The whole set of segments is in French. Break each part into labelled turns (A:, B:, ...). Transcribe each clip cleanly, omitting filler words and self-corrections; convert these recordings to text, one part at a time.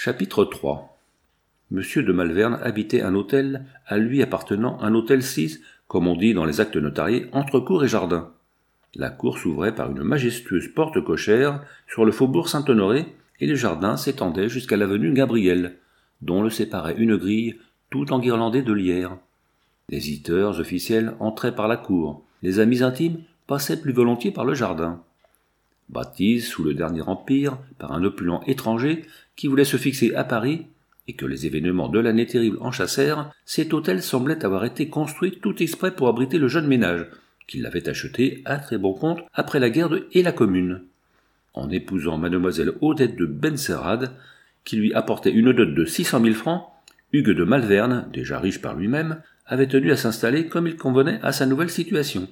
A: Chapitre 3. Monsieur de Malvern habitait un hôtel, à lui appartenant un hôtel 6, comme on dit dans les actes notariés, entre cour et jardin. La cour s'ouvrait par une majestueuse porte cochère sur le faubourg Saint-Honoré, et le jardin s'étendait jusqu'à l'avenue Gabriel, dont le séparait une grille tout enguirlandée de lierre. Les visiteurs officiels entraient par la cour, les amis intimes passaient plus volontiers par le jardin. Bâti sous le dernier empire par un opulent étranger qui voulait se fixer à Paris, et que les événements de l'année terrible en chassèrent, cet hôtel semblait avoir été construit tout exprès pour abriter le jeune ménage, qui l'avait acheté à très bon compte après la guerre et la Commune. En épousant mademoiselle Odette de Benserade, qui lui apportait une dot de 600 000 francs, Hugues de Malvern, déjà riche par lui-même, avait tenu à s'installer comme il convenait à sa nouvelle situation.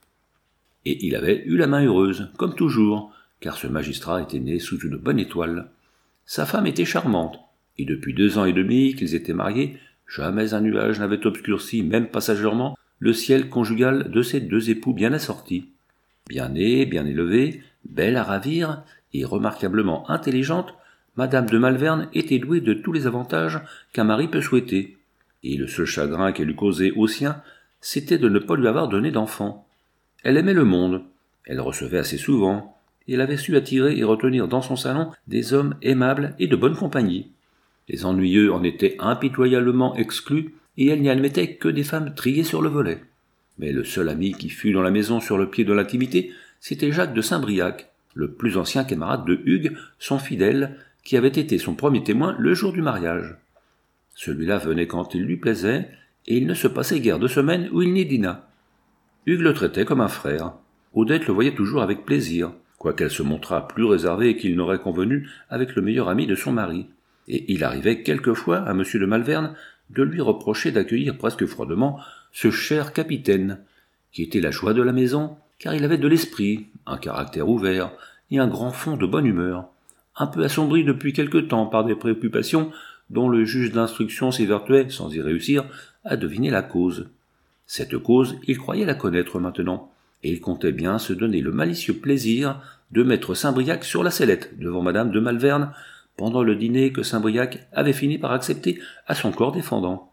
A: Et il avait eu la main heureuse, comme toujours, car ce magistrat était né sous une bonne étoile. Sa femme était charmante, et depuis 2 ans et demi qu'ils étaient mariés, jamais un nuage n'avait obscurci, même passagèrement, le ciel conjugal de ces 2 époux bien assortis. Bien née, bien élevée, belle à ravir, et remarquablement intelligente, Madame de Malvern était douée de tous les avantages qu'un mari peut souhaiter, et le seul chagrin qu'elle eût causé au sien, c'était de ne pas lui avoir donné d'enfant. Elle aimait le monde, elle recevait assez souvent, et elle avait su attirer et retenir dans son salon des hommes aimables et de bonne compagnie. Les ennuyeux en étaient impitoyablement exclus, et elle n'y admettait que des femmes triées sur le volet. Mais le seul ami qui fût dans la maison sur le pied de l'intimité, c'était Jacques de Saint-Briac, le plus ancien camarade de Hugues, son fidèle, qui avait été son premier témoin le jour du mariage. Celui-là venait quand il lui plaisait, et il ne se passait guère de semaine où il n'y dînât. Hugues le traitait comme un frère. Odette le voyait toujours avec plaisir, quoiqu'elle se montrât plus réservée qu'il n'aurait convenu avec le meilleur ami de son mari. Et il arrivait quelquefois à monsieur de Malvern de lui reprocher d'accueillir presque froidement ce cher capitaine, qui était la joie de la maison, car il avait de l'esprit, un caractère ouvert et un grand fond de bonne humeur, un peu assombri depuis quelque temps par des préoccupations dont le juge d'instruction s'évertuait, sans y réussir, à deviner la cause. Cette cause, il croyait la connaître maintenant, et il comptait bien se donner le malicieux plaisir de mettre Saint-Briac sur la sellette devant madame de Malvern pendant le dîner que Saint-Briac avait fini par accepter à son corps défendant.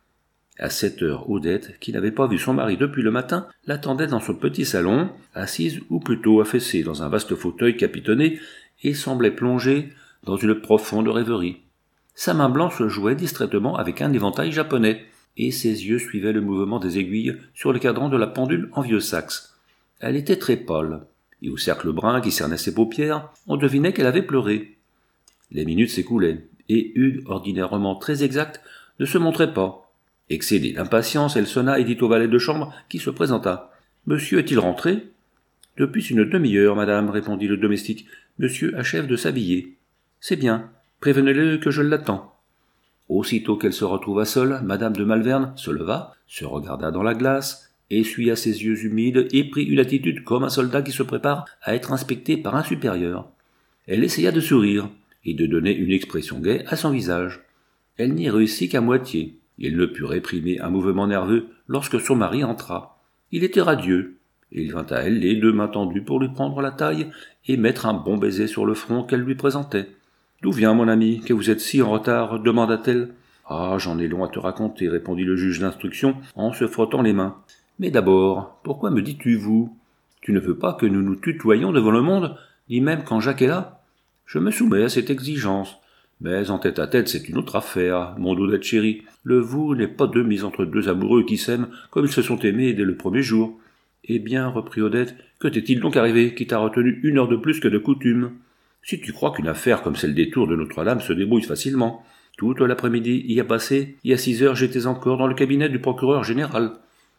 A: À 7 heures, Odette, qui n'avait pas vu son mari depuis le matin, l'attendait dans son petit salon, assise ou plutôt affaissée dans un vaste fauteuil capitonné, et semblait plongée dans une profonde rêverie. Sa main blanche jouait distraitement avec un éventail japonais, et ses yeux suivaient le mouvement des aiguilles sur le cadran de la pendule en vieux saxe. Elle était très pâle, et au cercle brun qui cernait ses paupières, on devinait qu'elle avait pleuré. Les minutes s'écoulaient, et Hugues, ordinairement très exact, ne se montrait pas. Excédée d'impatience, elle sonna et dit au valet de chambre qui se présenta. « Monsieur est-il rentré ?»« Depuis une demi-heure, madame, répondit le domestique. Monsieur achève de s'habiller. »« C'est bien. Prévenez-le que je l'attends. » Aussitôt qu'elle se retrouva seule, madame de Malvern se leva, se regarda dans la glace, essuya ses yeux humides et prit une attitude comme un soldat qui se prépare à être inspecté par un supérieur. Elle essaya de sourire et de donner une expression gaie à son visage. Elle n'y réussit qu'à moitié. Il ne put réprimer un mouvement nerveux lorsque son mari entra. Il était radieux, et il vint à elle les 2 mains tendues pour lui prendre la taille et mettre un bon baiser sur le front qu'elle lui présentait. « D'où vient, mon ami, que vous êtes si en retard ?» demanda-t-elle. « Ah, j'en ai long à te raconter, » répondit le juge d'instruction en se frottant les mains. « Mais d'abord, pourquoi me dis-tu vous ? Tu ne veux pas que nous nous tutoyions devant le monde, ni même quand Jacques est là ? Je me soumets à cette exigence. Mais en tête-à-tête, c'est une autre affaire, mon Odette chérie. Le vous n'est pas de mise entre 2 amoureux qui s'aiment comme ils se sont aimés dès le premier jour. »« Eh bien, reprit Odette, que t'est-il donc arrivé qui t'a retenu 1 heure de plus que de coutume ? Si tu crois qu'une affaire comme celle des tours de Notre-Dame se débrouille facilement. Toute l'après-midi y a passé, et à 6 heures j'étais encore dans le cabinet du procureur général. »«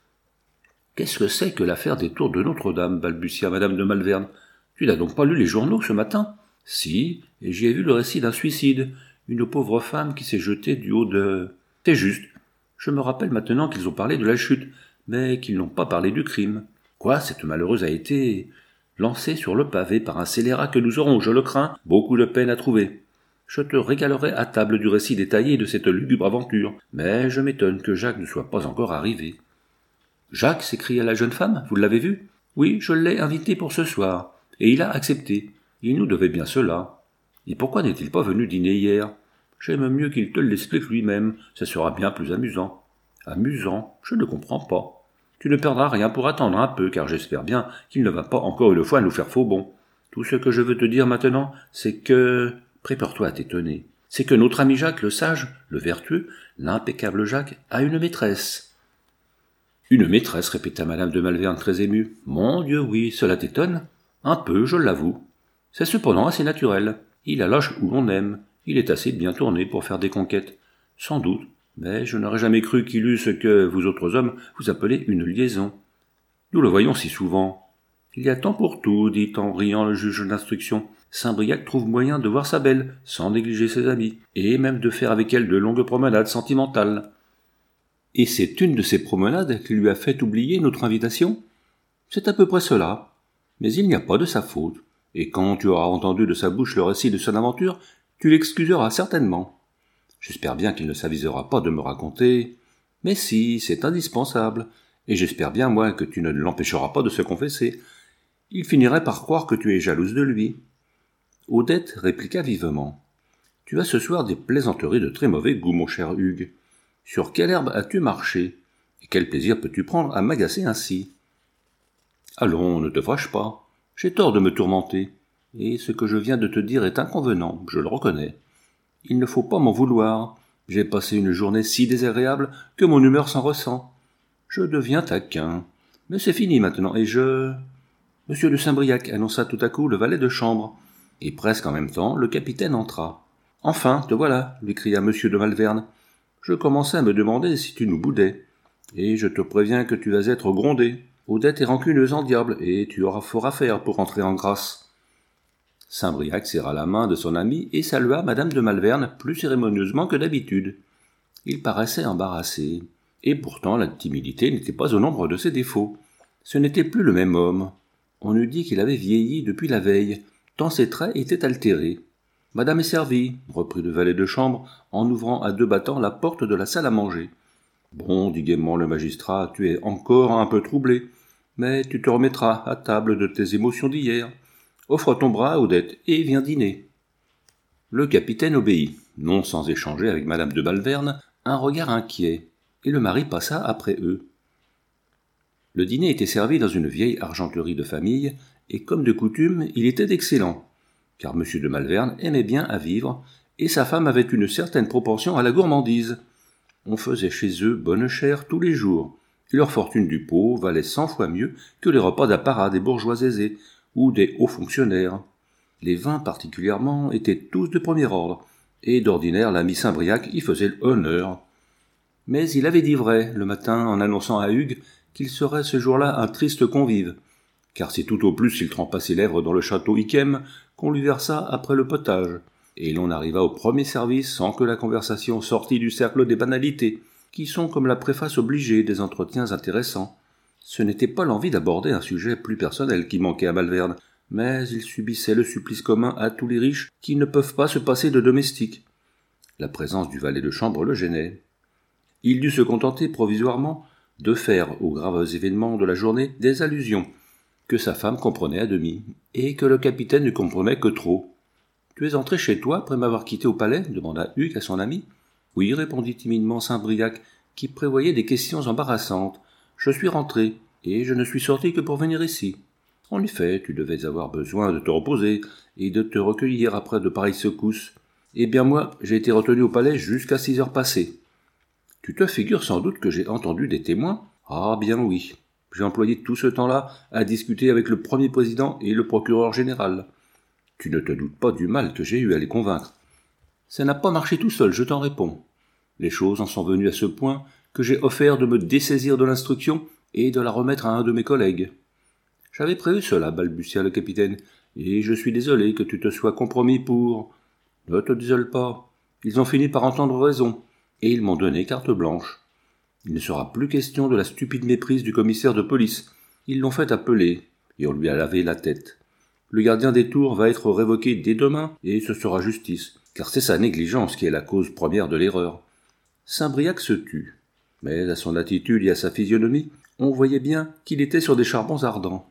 A: Qu'est-ce que c'est que l'affaire des tours de Notre-Dame ?» balbutia madame de Malvern. « Tu n'as donc pas lu les journaux ce matin ?»« Si, et j'y ai vu le récit d'un suicide, une pauvre femme qui s'est jetée du haut de... » « C'est juste. Je me rappelle maintenant qu'ils ont parlé de la chute, mais qu'ils n'ont pas parlé du crime. Quoi, cette malheureuse a été... lancée sur le pavé par un scélérat que nous aurons, je le crains, beaucoup de peine à trouver. Je te régalerai à table du récit détaillé de cette lugubre aventure, mais je m'étonne que Jacques ne soit pas encore arrivé. »« Jacques » s'écria la jeune femme, « vous l'avez vu ? » ?»« Oui, je l'ai invité pour ce soir, et il a accepté. Il nous devait bien cela. Et pourquoi n'est-il pas venu dîner hier ? J'aime mieux qu'il te l'explique lui-même, ça sera bien plus amusant. Amusant, je ne comprends pas. Tu ne perdras rien pour attendre un peu, car j'espère bien qu'il ne va pas encore une fois nous faire faux bon. Tout ce que je veux te dire maintenant, c'est que... Prépare-toi à t'étonner. C'est que notre ami Jacques, le sage, le vertueux, l'impeccable Jacques, a une maîtresse. Une maîtresse, répéta madame de Malvern très émue. Mon Dieu, oui, cela t'étonne? Un peu, je l'avoue. C'est cependant assez naturel. Il a l'âge où l'on aime. Il est assez bien tourné pour faire des conquêtes. Sans doute, mais je n'aurais jamais cru qu'il eût ce que vous autres hommes vous appelez une liaison. Nous le voyons si souvent. Il y a temps pour tout, dit en riant le juge d'instruction. Saint-Briac trouve moyen de voir sa belle, sans négliger ses amis, et même de faire avec elle de longues promenades sentimentales. Et c'est une de ces promenades qui lui a fait oublier notre invitation? C'est à peu près cela. Mais il n'y a pas de sa faute, et quand tu auras entendu de sa bouche le récit de son aventure, tu l'excuseras certainement. J'espère bien qu'il ne s'avisera pas de me raconter. Mais si, c'est indispensable, et j'espère bien, moi, que tu ne l'empêcheras pas de se confesser. Il finirait par croire que tu es jalouse de lui. Odette répliqua vivement. Tu as ce soir des plaisanteries de très mauvais goût, mon cher Hugues. Sur quelle herbe as-tu marché? Et quel plaisir peux-tu prendre à m'agacer ainsi? Allons, ne te fâche pas. J'ai tort de me tourmenter. Et ce que je viens de te dire est inconvenant, je le reconnais. Il ne faut pas m'en vouloir. J'ai passé une journée si désagréable que mon humeur s'en ressent. Je deviens taquin. Mais c'est fini maintenant, et je... Monsieur de Saint-Briac, annonça tout à coup le valet de chambre. Et presque en même temps, le capitaine entra. Enfin, te voilà, lui cria monsieur de Malvern. Je commençais à me demander si tu nous boudais. Et je te préviens que tu vas être grondé. Odette est rancuneuse en diable, et tu auras fort à faire pour entrer en grâce. Saint-Briac serra la main de son ami et salua madame de Malvern plus cérémonieusement que d'habitude. Il paraissait embarrassé. Et pourtant la timidité n'était pas au nombre de ses défauts. Ce n'était plus le même homme. On eût dit qu'il avait vieilli depuis la veille, tant ses traits étaient altérés. « Madame est servie, » reprit le valet de chambre, en ouvrant à deux battants la porte de la salle à manger. « Bon, dit gaiement le magistrat, tu es encore un peu troublé, mais tu te remettras à table de tes émotions d'hier. Offre ton bras à Odette et viens dîner. » Le capitaine obéit, non sans échanger avec madame de Malvern un regard inquiet, et le mari passa après eux. Le dîner était servi dans une vieille argenterie de famille, et comme de coutume, il était excellent, car M. de Malvern aimait bien à vivre, et sa femme avait une certaine propension à la gourmandise. On faisait chez eux bonne chère tous les jours, et leur fortune du pot valait 100 fois mieux que les repas d'apparat des bourgeois aisés, ou des hauts fonctionnaires. Les vins particulièrement étaient tous de premier ordre, et d'ordinaire l'ami Saint-Briac y faisait l'honneur. Mais il avait dit vrai, le matin, en annonçant à Hugues qu'il serait ce jour-là un triste convive, car c'est tout au plus il trempa ses lèvres dans le château Yquem qu'on lui versa après le potage, et l'on arriva au premier service sans que la conversation sortît du cercle des banalités, qui sont comme la préface obligée des entretiens intéressants. Ce n'était pas l'envie d'aborder un sujet plus personnel qui manquait à Malvern, mais il subissait le supplice commun à tous les riches qui ne peuvent pas se passer de domestiques. La présence du valet de chambre le gênait. Il dut se contenter provisoirement de faire aux graves événements de la journée des allusions, que sa femme comprenait à demi, et que le capitaine ne comprenait que trop. « Tu es entré chez toi après m'avoir quitté au palais ?» demanda Hugues à son ami. « Oui, » répondit timidement Saint-Briac, qui prévoyait des questions embarrassantes. « Je suis rentré, et je ne suis sorti que pour venir ici. En effet, tu devais avoir besoin de te reposer et de te recueillir après de pareilles secousses. Eh bien moi, j'ai été retenu au palais jusqu'à 6 heures passées. Tu te figures sans doute que j'ai entendu des témoins? Ah bien oui. J'ai employé tout ce temps-là à discuter avec le premier président et le procureur général. Tu ne te doutes pas du mal que j'ai eu à les convaincre. Ça n'a pas marché tout seul, je t'en réponds. Les choses en sont venues à ce point que j'ai offert de me dessaisir de l'instruction et de la remettre à un de mes collègues. J'avais prévu cela, balbutia le capitaine, et je suis désolé que tu te sois compromis pour... Ne te désole pas. Ils ont fini par entendre raison, et ils m'ont donné carte blanche. Il ne sera plus question de la stupide méprise du commissaire de police. Ils l'ont fait appeler, et on lui a lavé la tête. Le gardien des tours va être révoqué dès demain, et ce sera justice, car c'est sa négligence qui est la cause première de l'erreur. Saint-Briac se tut, mais à son attitude et à sa physionomie, on voyait bien qu'il était sur des charbons ardents.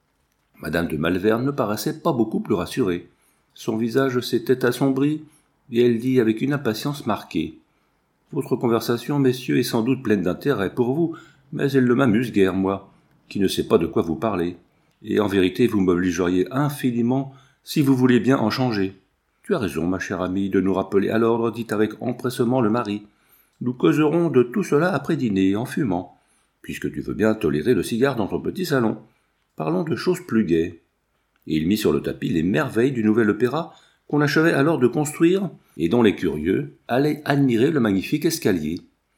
A: Madame de Malvern ne paraissait pas beaucoup plus rassurée. Son visage s'était assombri, et elle dit avec une impatience marquée. « Votre conversation, messieurs, est sans doute pleine d'intérêt pour vous, mais elle ne m'amuse guère, moi, qui ne sais pas de quoi vous parlez. Et en vérité, vous m'obligeriez infiniment si vous vouliez bien en changer. »« Tu as raison, ma chère amie, de nous rappeler à l'ordre, dit avec empressement le mari. Nous causerons de tout cela après dîner, en fumant, puisque tu veux bien tolérer le cigare dans ton petit salon. Parlons de choses plus gaies. » Et il mit sur le tapis les merveilles du nouvel opéra qu'on achevait alors de construire et dont les curieux allaient admirer le magnifique escalier.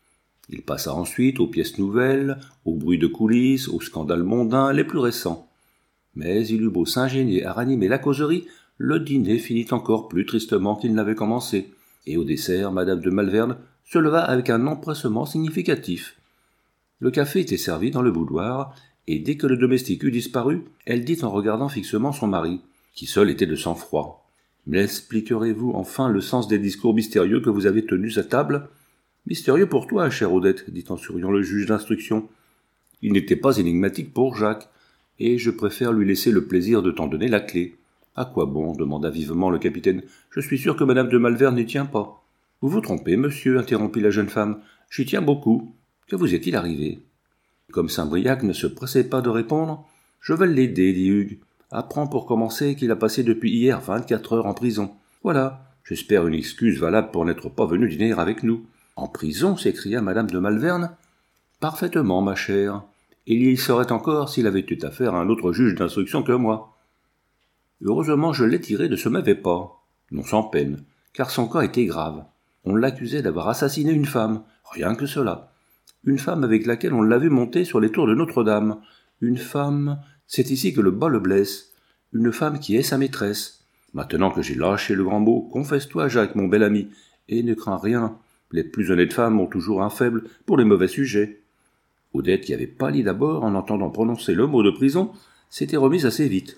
A: Il passa ensuite aux pièces nouvelles, aux bruits de coulisses, aux scandales mondains les plus récents. Mais il eut beau s'ingénier à ranimer la causerie, le dîner finit encore plus tristement qu'il n'avait commencé, et au dessert, madame de Malvern se leva avec un empressement significatif. Le café était servi dans le boudoir, et dès que le domestique eut disparu, elle dit en regardant fixement son mari, qui seul était de sang-froid. « M'expliquerez-vous enfin le sens des discours mystérieux que vous avez tenus à table ?»« Mystérieux pour toi, chère Odette, dit en souriant le juge d'instruction. Il n'était pas énigmatique pour Jacques, et je préfère lui laisser le plaisir de t'en donner la clé. »« À quoi bon ?» demanda vivement le capitaine. « Je suis sûr que madame de Malvern n'y tient pas. »« Vous vous trompez, monsieur, interrompit la jeune femme. J'y tiens beaucoup. Que vous est-il arrivé ?» Comme Saint-Briac ne se pressait pas de répondre, « Je vais l'aider, dit Hugues. Apprends pour commencer qu'il a passé depuis hier 24 heures en prison. Voilà, j'espère une excuse valable pour n'être pas venu dîner avec nous. »« En prison » s'écria madame de Malvern. « Parfaitement, ma chère. Et il y serait encore s'il avait eu affaire à un autre juge d'instruction que moi. Heureusement, je l'ai tiré de ce mauvais pas. Non sans peine, car son cas était grave. On l'accusait d'avoir assassiné une femme, rien que cela. Une femme avec laquelle on l'a vu monter sur les tours de Notre-Dame. Une femme, c'est ici que le bas le blesse. Une femme qui est sa maîtresse. Maintenant que j'ai lâché le grand mot, confesse-toi, Jacques, mon bel ami, et ne crains rien. Les plus honnêtes femmes ont toujours un faible pour les mauvais sujets. Odette, qui avait pâli d'abord en entendant prononcer le mot de prison, s'était remise assez vite.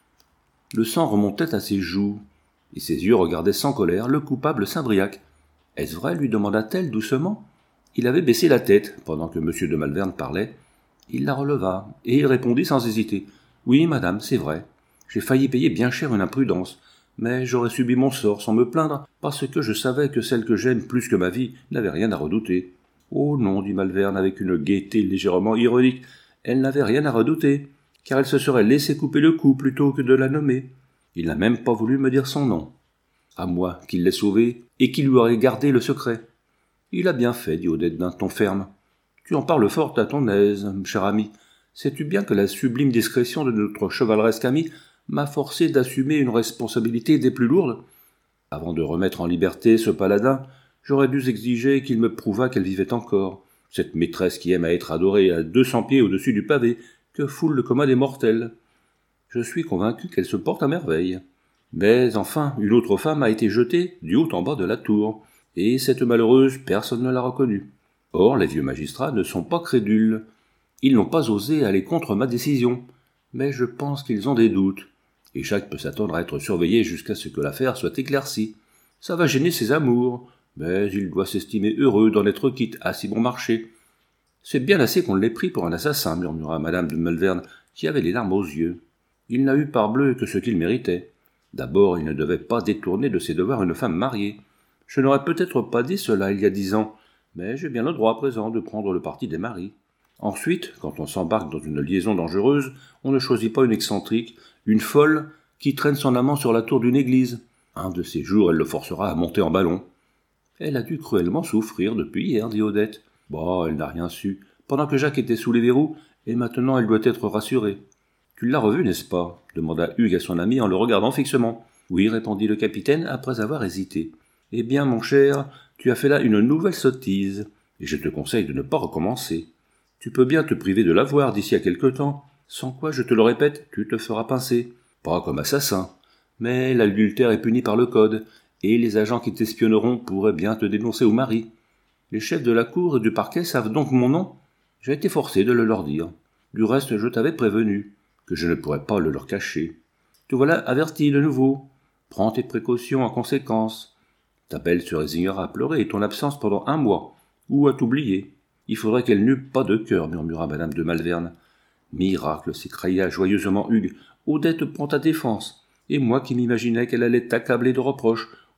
A: Le sang remontait à ses joues, et ses yeux regardaient sans colère le coupable Saint-Briac. « Est-ce vrai ?» lui demanda-t-elle doucement. Il avait baissé la tête pendant que M. de Malvern parlait. Il la releva, et il répondit sans hésiter. « Oui, madame, c'est vrai. J'ai failli payer bien cher une imprudence, mais j'aurais subi mon sort sans me plaindre, parce que je savais que celle que j'aime plus que ma vie n'avait rien à redouter. »« Oh non, dit Malvern avec une gaieté légèrement ironique, elle n'avait rien à redouter, car elle se serait laissé couper le cou plutôt que de la nommer. Il n'a même pas voulu me dire son nom. À moi, qui l'ai sauvé, et qui lui aurait gardé le secret. »« Il a bien fait, dit Odette d'un ton ferme. Tu en parles fort à ton aise, cher ami. Sais-tu bien que la sublime discrétion de notre chevaleresque ami m'a forcé d'assumer une responsabilité des plus lourdes? Avant de remettre en liberté ce paladin, j'aurais dû exiger qu'il me prouvât qu'elle vivait encore, cette maîtresse qui aime à être adorée à 200 pieds au-dessus du pavé, que foule le commun des mortels. Je suis convaincu qu'elle se porte à merveille. Mais enfin, une autre femme a été jetée du haut en bas de la tour, et cette malheureuse, personne ne l'a reconnue. Or, les vieux magistrats ne sont pas crédules. Ils n'ont pas osé aller contre ma décision, mais je pense qu'ils ont des doutes, et Jacques peut s'attendre à être surveillé jusqu'à ce que l'affaire soit éclaircie. Ça va gêner ses amours, mais il doit s'estimer heureux d'en être quitte à si bon marché. C'est bien assez qu'on l'ait pris pour un assassin, murmura madame de Malvern, qui avait les larmes aux yeux. Il n'a eu parbleu que ce qu'il méritait. D'abord, il ne devait pas détourner de ses devoirs une femme mariée. Je n'aurais peut-être pas dit cela il y a 10 ans, mais j'ai bien le droit à présent de prendre le parti des maris. Ensuite, quand on s'embarque dans une liaison dangereuse, on ne choisit pas une excentrique, une folle, qui traîne son amant sur la tour d'une église. Un de ces jours, elle le forcera à monter en ballon. Elle a dû cruellement souffrir depuis hier, dit Odette. Bah, elle n'a rien su, pendant que Jacques était sous les verrous, et maintenant elle doit être rassurée. Tu l'as revu, n'est-ce pas? Demanda Hugues à son ami en le regardant fixement. Oui, répondit le capitaine après avoir hésité. Eh bien, mon cher, tu as fait là une nouvelle sottise, et je te conseille de ne pas recommencer. Tu peux bien te priver de la voir d'ici à quelque temps, sans quoi, je te le répète, tu te feras pincer. Pas comme assassin, mais l'adultère est puni par le code, et les agents qui t'espionneront pourraient bien te dénoncer au mari. Les chefs de la cour et du parquet savent donc mon nom. J'ai été forcé de le leur dire. Du reste, je t'avais prévenu que je ne pourrais pas le leur cacher. Te voilà averti de nouveau. Prends tes précautions en conséquence. Ta belle se résignera à pleurer ton absence pendant 1 mois, ou à t'oublier. Il faudrait qu'elle n'eût pas de cœur, murmura madame de Malvern. Miracle, s'écria joyeusement Hugues. Odette prend ta défense, et moi qui m'imaginais qu'elle allait t'accabler de reproches,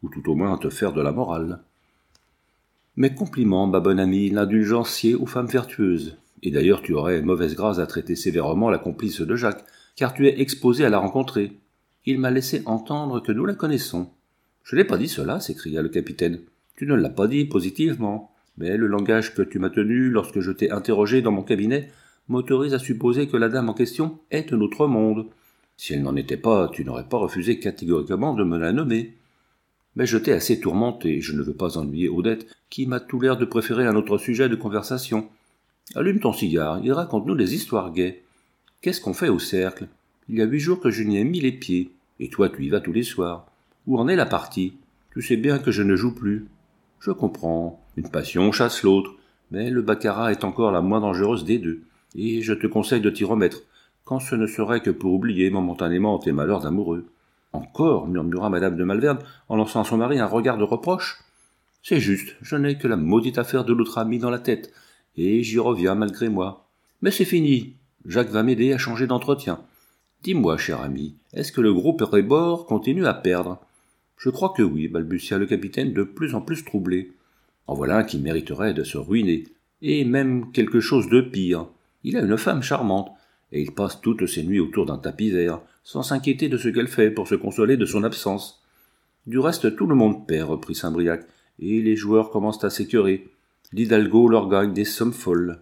A: ou tout au moins à te faire de la morale. Mes compliments, ma bonne amie, l'indulgence sied aux femmes vertueuses. Et d'ailleurs tu aurais mauvaise grâce à traiter sévèrement la complice de Jacques, car tu es exposé à la rencontrer. Il m'a laissé entendre que nous la connaissons. Je n'ai pas dit cela, s'écria le capitaine. Tu ne l'as pas dit positivement, mais le langage que tu m'as tenu lorsque je t'ai interrogé dans mon cabinet m'autorise à supposer que la dame en question est de notre monde. Si elle n'en était pas, tu n'aurais pas refusé catégoriquement de me la nommer. Mais je t'ai assez tourmenté, je ne veux pas ennuyer Odette, qui m'a tout l'air de préférer un autre sujet de conversation. Allume ton cigare et raconte-nous des histoires gaies. Qu'est-ce qu'on fait au cercle? Il y a 8 jours que je n'y ai mis les pieds, et toi tu y vas tous les soirs. Où en est la partie? Tu sais bien que je ne joue plus. Je comprends, une passion chasse l'autre, mais le baccarat est encore la moins dangereuse des deux, et je te conseille de t'y remettre, quand ce ne serait que pour oublier momentanément tes malheurs d'amoureux. Encore, murmura madame de Malvern, en lançant à son mari un regard de reproche. C'est juste, je n'ai que la maudite affaire de l'autre ami dans la tête, et j'y reviens malgré moi. Mais c'est fini, Jacques va m'aider à changer d'entretien. Dis-moi, cher ami, est-ce que le groupe Rébord continue à perdre? Je crois que oui, balbutia le capitaine de plus en plus troublé. En voilà un qui mériterait de se ruiner, et même quelque chose de pire. Il a une femme charmante, et il passe toutes ses nuits autour d'un tapis vert, sans s'inquiéter de ce qu'elle fait pour se consoler de son absence. Du reste, tout le monde perd, reprit Saint-Briac, et les joueurs commencent à s'écœurer. L'Hidalgo leur gagne des sommes folles.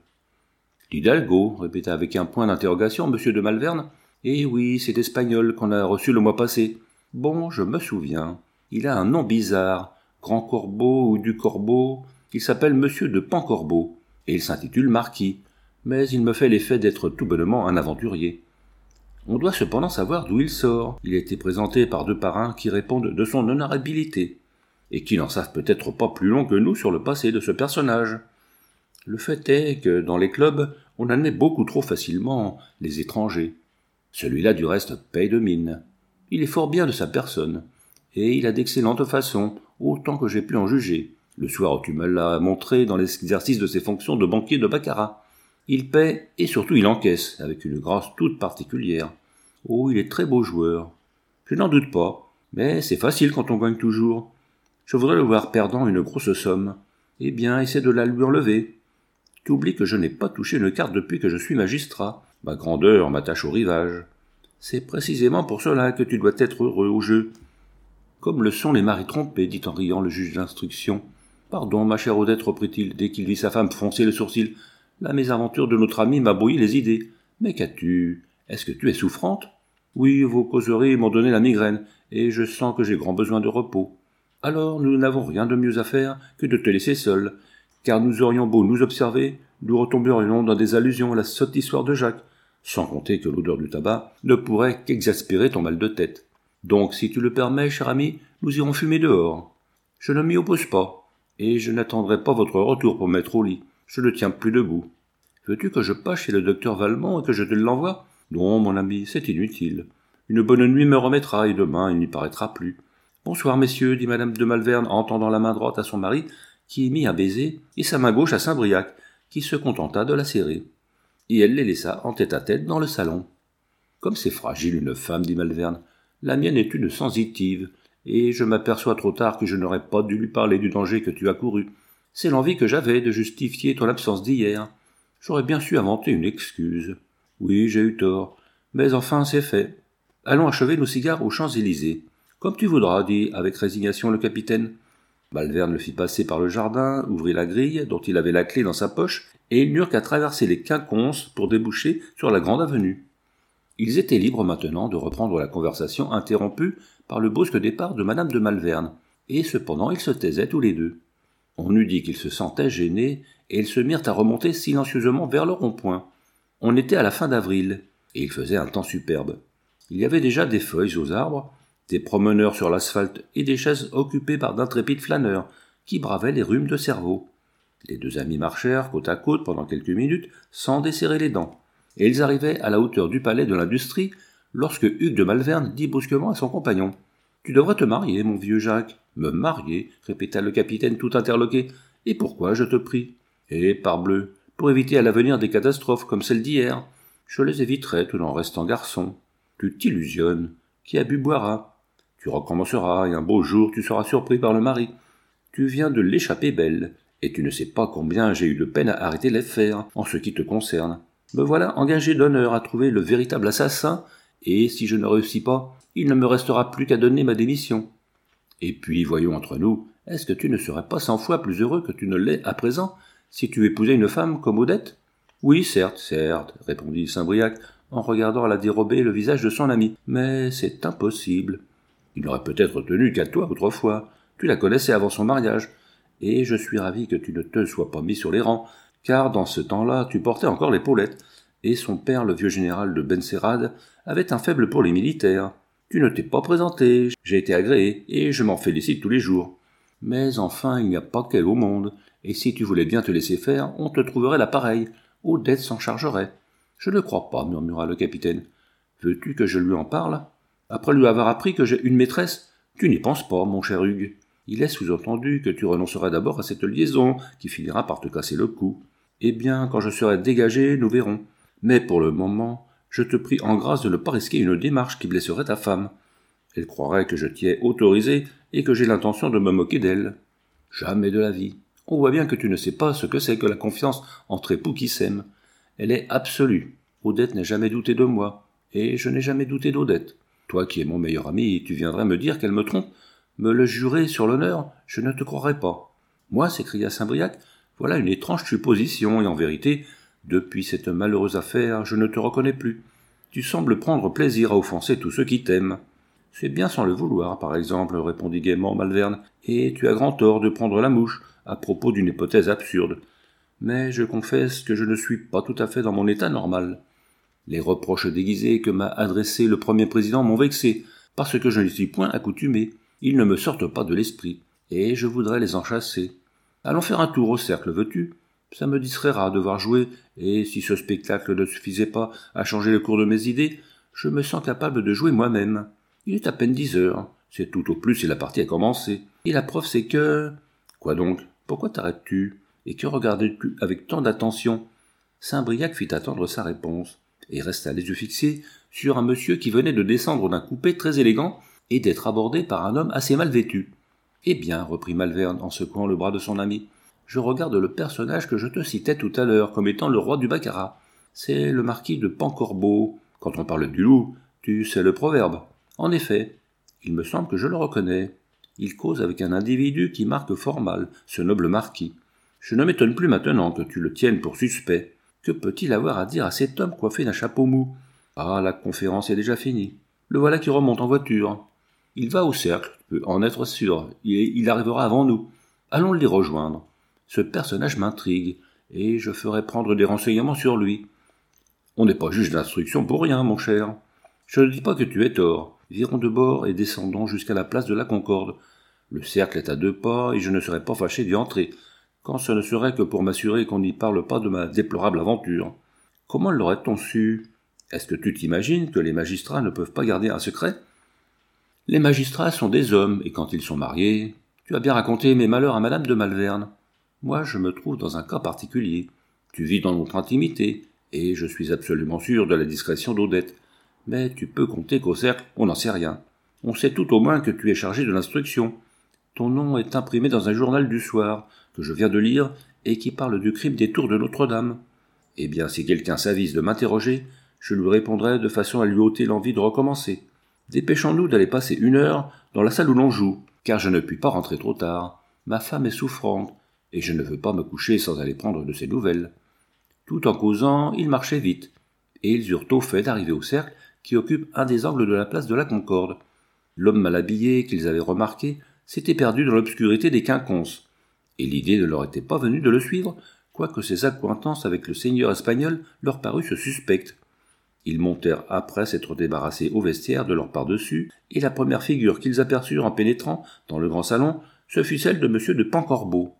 A: L'Hidalgo, répéta avec un point d'interrogation monsieur de Malvern. Eh oui, c'est espagnol qu'on a reçu le mois passé. Bon, je me souviens. Il a un nom bizarre, Grand Corbeau ou du Corbeau. Il s'appelle monsieur de Pancorbeau, et il s'intitule Marquis. Mais il me fait l'effet d'être tout bonnement un aventurier. On doit cependant savoir d'où il sort. Il a été présenté par 2 parrains qui répondent de son honorabilité, et qui n'en savent peut-être pas plus long que nous sur le passé de ce personnage. Le fait est que, dans les clubs, on admet beaucoup trop facilement les étrangers. Celui-là, du reste, paye de mine. Il est fort bien de sa personne, et il a d'excellentes façons, autant que j'ai pu en juger, le soir où tu me l'as montré dans l'exercice de ses fonctions de banquier de baccarat. Il paie, et surtout il encaisse, avec une grâce toute particulière. Oh, il est très beau joueur. Je n'en doute pas, mais c'est facile quand on gagne toujours. Je voudrais le voir perdant une grosse somme. Eh bien, essaie de la lui enlever. Tu oublies que je n'ai pas touché une carte depuis que je suis magistrat. Ma grandeur m'attache au rivage. C'est précisément pour cela que tu dois être heureux au jeu. Comme le sont les maris trompés, dit en riant le juge d'instruction. Pardon, ma chère Odette, reprit-il, dès qu'il vit sa femme froncer le sourcil. La mésaventure de notre ami m'a brouillé les idées. Mais qu'as-tu? Est-ce que tu es souffrante? Oui, vos causeries m'ont donné la migraine, et je sens que j'ai grand besoin de repos. Alors nous n'avons rien de mieux à faire que de te laisser seule, car nous aurions beau nous observer, nous retomberions dans des allusions à la sotte histoire de Jacques, sans compter que l'odeur du tabac ne pourrait qu'exaspérer ton mal de tête. Donc, si tu le permets, cher ami, nous irons fumer dehors. Je ne m'y oppose pas, et je n'attendrai pas votre retour pour mettre au lit. Je ne tiens plus debout. Veux-tu que je passe chez le docteur Valmont et que je te l'envoie? Non, mon ami, c'est inutile. Une bonne nuit me remettra, et demain il n'y paraîtra plus. Bonsoir, messieurs, dit madame de Malvern en tendant la main droite à son mari, qui mit un baiser, et sa main gauche à Saint-Briac, qui se contenta de la serrer. Et elle les laissa en tête-à-tête dans le salon. Comme c'est fragile une femme, dit Malvern, la mienne est une sensitive, et je m'aperçois trop tard que je n'aurais pas dû lui parler du danger que tu as couru. C'est l'envie que j'avais de justifier ton absence d'hier. J'aurais bien su inventer une excuse. Oui, j'ai eu tort, mais enfin c'est fait. Allons achever nos cigares aux Champs-Élysées. Comme tu voudras, dit avec résignation le capitaine. Malvern le fit passer par le jardin, ouvrit la grille, dont il avait la clé dans sa poche, et ils n'eurent qu'à traverser les quinconces pour déboucher sur la grande avenue. Ils étaient libres maintenant de reprendre la conversation interrompue par le brusque départ de madame de Malvern, et cependant ils se taisaient tous les deux. On eût dit qu'ils se sentaient gênés, et ils se mirent à remonter silencieusement vers le rond-point. On était à la fin d'avril, et il faisait un temps superbe. Il y avait déjà des feuilles aux arbres, des promeneurs sur l'asphalte et des chaises occupées par d'intrépides flâneurs, qui bravaient les rhumes de cerveau. Les 2 amis marchèrent côte à côte pendant quelques minutes, sans desserrer les dents, et ils arrivaient à la hauteur du palais de l'Industrie, lorsque Hugues de Malvern dit brusquement à son compagnon. « Tu devrais te marier, mon vieux Jacques. »« Me marier » répéta le capitaine tout interloqué. « Et pourquoi, je te prie ?»« Eh, parbleu, pour éviter à l'avenir des catastrophes comme celle d'hier. Je les éviterai tout en restant garçon. Tu t'illusionnes. Qui a bu boira. Tu recommenceras, et un beau jour tu seras surpris par le mari. Tu viens de l'échapper belle, et tu ne sais pas combien j'ai eu de peine à arrêter l'affaire, en ce qui te concerne. Me voilà engagé d'honneur à trouver le véritable assassin, et si je ne réussis pas, il ne me restera plus qu'à donner ma démission. Et puis, voyons entre nous, est-ce que tu ne serais pas 100 fois plus heureux que tu ne l'es à présent, si tu épousais une femme comme Odette ? Oui, certes, répondit Saint-Briac, en regardant à la dérobée le visage de son ami, mais c'est impossible. Il n'aurait peut-être tenu qu'à toi autrefois, tu la connaissais avant son mariage, et je suis ravi que tu ne te sois pas mis sur les rangs, car dans ce temps-là tu portais encore l'épaulette, et son père, le vieux général de Benserade, avait un faible pour les militaires. Tu ne t'es pas présenté, j'ai été agréé, et je m'en félicite tous les jours. Mais enfin, il n'y a pas qu'elle au monde, et si tu voulais bien te laisser faire, on te trouverait la pareille. Odette s'en chargerait. Je ne crois pas, murmura le capitaine. Veux-tu que je lui en parle ? Après lui avoir appris que j'ai une maîtresse ? Tu n'y penses pas, mon cher Hugues. Il est sous-entendu que tu renonceras d'abord à cette liaison, qui finira par te casser le cou. Eh bien, quand je serai dégagé, nous verrons. Mais pour le moment, je te prie en grâce de ne pas risquer une démarche qui blesserait ta femme. Elle croirait que je t'y ai autorisé et que j'ai l'intention de me moquer d'elle. Jamais de la vie. On voit bien que tu ne sais pas ce que c'est que la confiance entre époux qui s'aiment. Elle est absolue. Odette n'a jamais douté de moi, et je n'ai jamais douté d'Odette. Toi qui es mon meilleur ami, tu viendrais me dire qu'elle me trompe ? Me le jurer sur l'honneur, je ne te croirais pas. Moi, s'écria Saint-Briac, voilà une étrange supposition, et en vérité, depuis cette malheureuse affaire, je ne te reconnais plus. Tu sembles prendre plaisir à offenser tous ceux qui t'aiment. C'est bien sans le vouloir, par exemple, répondit gaiement Malvern, et tu as grand tort de prendre la mouche, à propos d'une hypothèse absurde. Mais je confesse que je ne suis pas tout à fait dans mon état normal. Les reproches déguisés que m'a adressés le premier président m'ont vexé, parce que je n'y suis point accoutumé. Ils ne me sortent pas de l'esprit, et je voudrais les en chasser. Allons faire un tour au cercle, veux-tu ? Ça me distraira de voir jouer, et si ce spectacle ne suffisait pas à changer le cours de mes idées, je me sens capable de jouer moi-même. Il est à peine 10 heures, c'est tout au plus si la partie a commencé. Et la preuve c'est que... Quoi donc ? Pourquoi t'arrêtes-tu ? Et que regardes-tu avec tant d'attention ? Saint-Briac fit attendre sa réponse, et resta les yeux fixés sur un monsieur qui venait de descendre d'un coupé très élégant et d'être abordé par un homme assez mal vêtu. « Eh bien, reprit Malvern en secouant le bras de son ami, je regarde le personnage que je te citais tout à l'heure comme étant le roi du baccarat. C'est le marquis de Pancorbeau. Quand on parle du loup, tu sais le proverbe. En effet, il me semble que je le reconnais. Il cause avec un individu qui marque fort mal, ce noble marquis. Je ne m'étonne plus maintenant que tu le tiennes pour suspect. Que peut-il avoir à dire à cet homme coiffé d'un chapeau mou ? Ah, la conférence est déjà finie. Le voilà qui remonte en voiture. Il va au cercle, tu peux en être sûr. Il arrivera avant nous. Allons les rejoindre. Ce personnage m'intrigue, et je ferai prendre des renseignements sur lui. On n'est pas juge d'instruction pour rien, mon cher. Je ne dis pas que tu aies tort. Virons de bord et descendons jusqu'à la place de la Concorde. Le cercle est à 2 pas, et je ne serais pas fâché d'y entrer, quand ce ne serait que pour m'assurer qu'on n'y parle pas de ma déplorable aventure. Comment l'aurait-on su ? Est-ce que tu t'imagines que les magistrats ne peuvent pas garder un secret ? Les magistrats sont des hommes, et quand ils sont mariés... Tu as bien raconté mes malheurs à madame de Malvern. Moi, je me trouve dans un cas particulier. Tu vis dans notre intimité, et je suis absolument sûr de la discrétion d'Odette. Mais tu peux compter qu'au cercle, on n'en sait rien. On sait tout au moins que tu es chargé de l'instruction. Ton nom est imprimé dans un journal du soir, que je viens de lire, et qui parle du crime des tours de Notre-Dame. Eh bien, si quelqu'un s'avise de m'interroger, je lui répondrai de façon à lui ôter l'envie de recommencer. Dépêchons-nous d'aller passer 1 heure dans la salle où l'on joue, car je ne puis pas rentrer trop tard. Ma femme est souffrante, et je ne veux pas me coucher sans aller prendre de ses nouvelles. Tout en causant, ils marchaient vite, et ils eurent tôt fait d'arriver au cercle qui occupe un des angles de la place de la Concorde. L'homme mal habillé qu'ils avaient remarqué s'était perdu dans l'obscurité des quinconces, et l'idée ne leur était pas venue de le suivre, quoique ses accointances avec le seigneur espagnol leur parussent suspectes. Ils montèrent après s'être débarrassés au vestiaire de leur par-dessus, et la première figure qu'ils aperçurent en pénétrant dans le grand salon, ce fut celle de M. de Pancorbeau.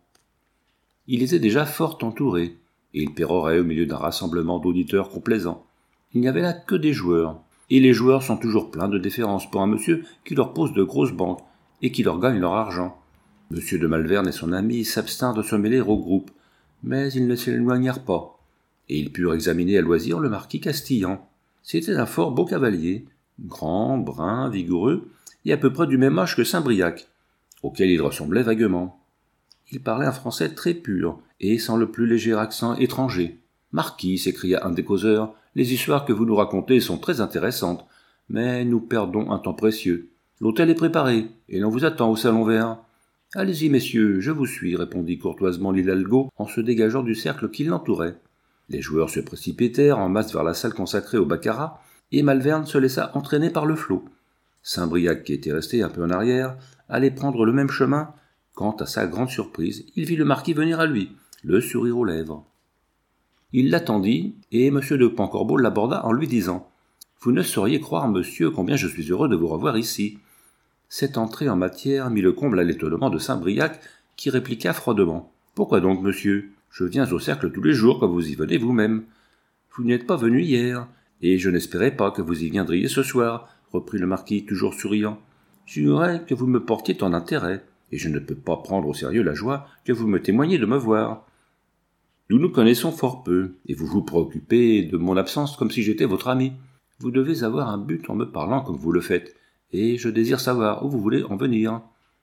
A: Il était déjà fort entouré, et il pérorait au milieu d'un rassemblement d'auditeurs complaisants. Il n'y avait là que des joueurs, et les joueurs sont toujours pleins de déférence pour un monsieur qui leur pose de grosses banques, et qui leur gagne leur argent. M. de Malvern et son ami s'abstinrent de se mêler au groupe, mais ils ne s'éloignèrent pas, et ils purent examiner à loisir le marquis Castillan. C'était un fort beau cavalier, grand, brun, vigoureux, et à peu près du même âge que Saint-Briac, auquel il ressemblait vaguement. Il parlait un français très pur, et sans le plus léger accent étranger. « Marquis, » s'écria un des causeurs, « les histoires que vous nous racontez sont très intéressantes, mais nous perdons un temps précieux. L'hôtel est préparé, et l'on vous attend au salon vert. »« Allez-y, messieurs, je vous suis, » répondit courtoisement l'Hidalgo en se dégageant du cercle qui l'entourait. Les joueurs se précipitèrent en masse vers la salle consacrée au baccarat, et Malvern se laissa entraîner par le flot. Saint-Briac, qui était resté un peu en arrière, allait prendre le même chemin, quand, à sa grande surprise, il vit le marquis venir à lui, le sourire aux lèvres. Il l'attendit, et M. de Pancorbeau l'aborda en lui disant « Vous ne sauriez croire, monsieur, combien je suis heureux de vous revoir ici. » Cette entrée en matière mit le comble à l'étonnement de Saint-Briac, qui répliqua froidement « Pourquoi donc, monsieur ? Je viens au cercle tous les jours, comme vous y venez vous-même. »« Vous n'y êtes pas venu hier, et je n'espérais pas que vous y viendriez ce soir, » reprit le marquis, toujours souriant. « J'ignorais que vous me portiez tant d'intérêt, et je ne peux pas prendre au sérieux la joie que vous me témoignez de me voir. Nous nous connaissons fort peu, et vous vous préoccupez de mon absence comme si j'étais votre ami. Vous devez avoir un but en me parlant comme vous le faites, et je désire savoir où vous voulez en venir. »«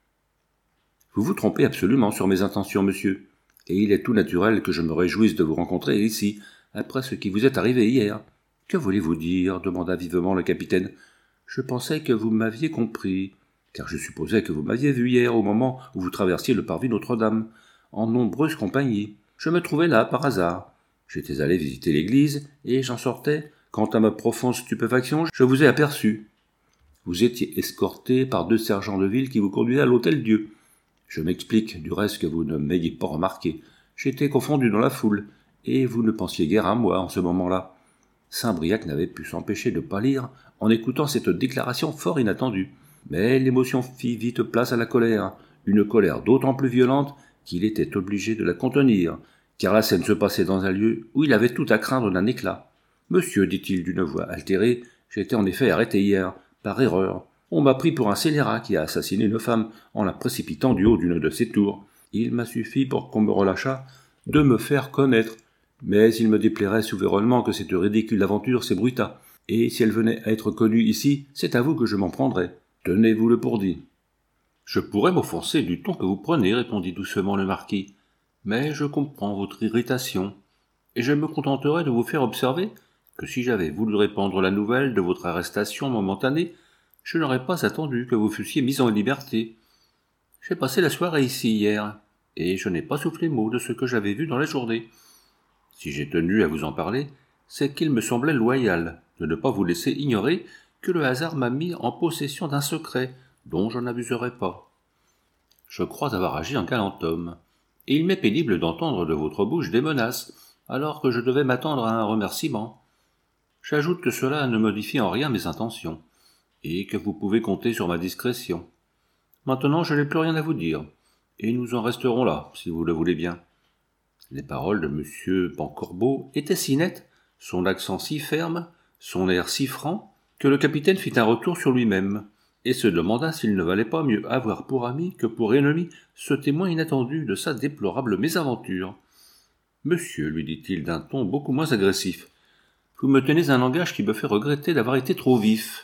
A: Vous vous trompez absolument sur mes intentions, monsieur, et il est tout naturel que je me réjouisse de vous rencontrer ici, après ce qui vous est arrivé hier. »« Que voulez-vous dire ? » demanda vivement le capitaine. « Je pensais que vous m'aviez compris, car je supposais que vous m'aviez vu hier au moment où vous traversiez le parvis Notre-Dame, en nombreuse compagnie. Je me trouvais là par hasard. J'étais allé visiter l'église, et j'en sortais, quand à ma profonde stupéfaction, je vous ai aperçu. Vous étiez escorté par 2 sergents de ville qui vous conduisaient à l'Hôtel-Dieu. Je m'explique, du reste, que vous ne m'ayez pas remarqué. J'étais confondu dans la foule, et vous ne pensiez guère à moi en ce moment-là. » Saint-Briac n'avait pu s'empêcher de pâlir en écoutant cette déclaration fort inattendue. Mais l'émotion fit vite place à la colère, une colère d'autant plus violente qu'il était obligé de la contenir, car la scène se passait dans un lieu où il avait tout à craindre d'un éclat. « Monsieur, dit-il d'une voix altérée, j'ai été en effet arrêté hier, par erreur. On m'a pris pour un scélérat qui a assassiné une femme en la précipitant du haut d'une de ses tours. Il m'a suffi pour qu'on me relâchât de me faire connaître, mais il me déplairait souverainement que cette ridicule aventure s'ébruitât, et si elle venait à être connue ici, c'est à vous que je m'en prendrais. Tenez-vous-le pour dit. »« Je pourrais m'offenser du ton que vous prenez, répondit doucement le marquis, mais je comprends votre irritation, et je me contenterai de vous faire observer que si j'avais voulu répandre la nouvelle de votre arrestation momentanée, je n'aurais pas attendu que vous fussiez mis en liberté. J'ai passé la soirée ici hier, et je n'ai pas soufflé mot de ce que j'avais vu dans la journée. Si j'ai tenu à vous en parler, c'est qu'il me semblait loyal de ne pas vous laisser ignorer que le hasard m'a mis en possession d'un secret dont je n'abuserai pas. Je crois avoir agi en galant homme, et il m'est pénible d'entendre de votre bouche des menaces, alors que je devais m'attendre à un remerciement. J'ajoute que cela ne modifie en rien mes intentions, et que vous pouvez compter sur ma discrétion. Maintenant, je n'ai plus rien à vous dire, et nous en resterons là, si vous le voulez bien. » Les paroles de M. Pancorbeau étaient si nettes, son accent si ferme, son air si franc, que le capitaine fit un retour sur lui-même, et se demanda s'il ne valait pas mieux avoir pour ami que pour ennemi ce témoin inattendu de sa déplorable mésaventure. « Monsieur, lui dit-il d'un ton beaucoup moins agressif, vous me tenez un langage qui me fait regretter d'avoir été trop vif.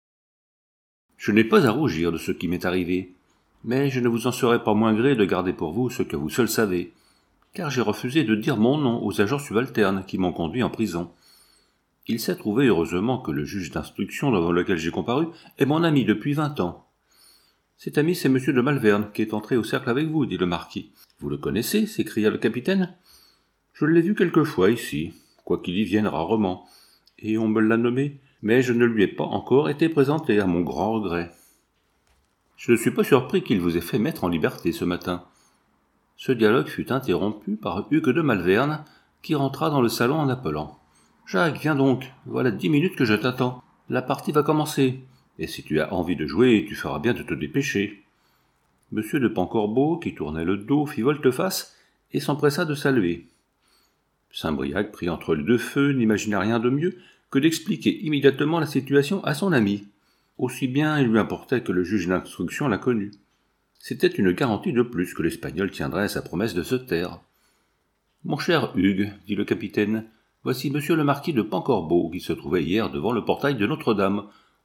A: Je n'ai pas à rougir de ce qui m'est arrivé, mais je ne vous en serais pas moins gré de garder pour vous ce que vous seul savez, car j'ai refusé de dire mon nom aux agents subalternes qui m'ont conduit en prison. Il s'est trouvé heureusement que le juge d'instruction devant lequel j'ai comparu est mon ami depuis 20 ans. Cet ami, c'est M. de Malvern, qui est entré au cercle avec vous, dit le marquis. Vous le connaissez, s'écria le capitaine. Je l'ai vu quelquefois ici, quoiqu'il y vienne rarement, et on me l'a nommé, mais je ne lui ai pas encore été présenté, à mon grand regret. Je ne suis pas surpris qu'il vous ait fait mettre en liberté ce matin. » Ce dialogue fut interrompu par Hugues de Malvern, qui rentra dans le salon en appelant. « Jacques, viens donc, voilà 10 minutes que je t'attends. La partie va commencer, et si tu as envie de jouer, tu feras bien de te dépêcher. » Monsieur de Pancorbeau, qui tournait le dos, fit volte-face et s'empressa de saluer. Saint-Briac, pris entre les deux feux, n'imagina rien de mieux que d'expliquer immédiatement la situation à son ami. Aussi bien il lui importait que le juge d'instruction la connût. C'était une garantie de plus que l'Espagnol tiendrait à sa promesse de se taire. « Mon cher Hugues, dit le capitaine, voici monsieur le marquis de Pancorbeau qui se trouvait hier devant le portail de Notre-Dame,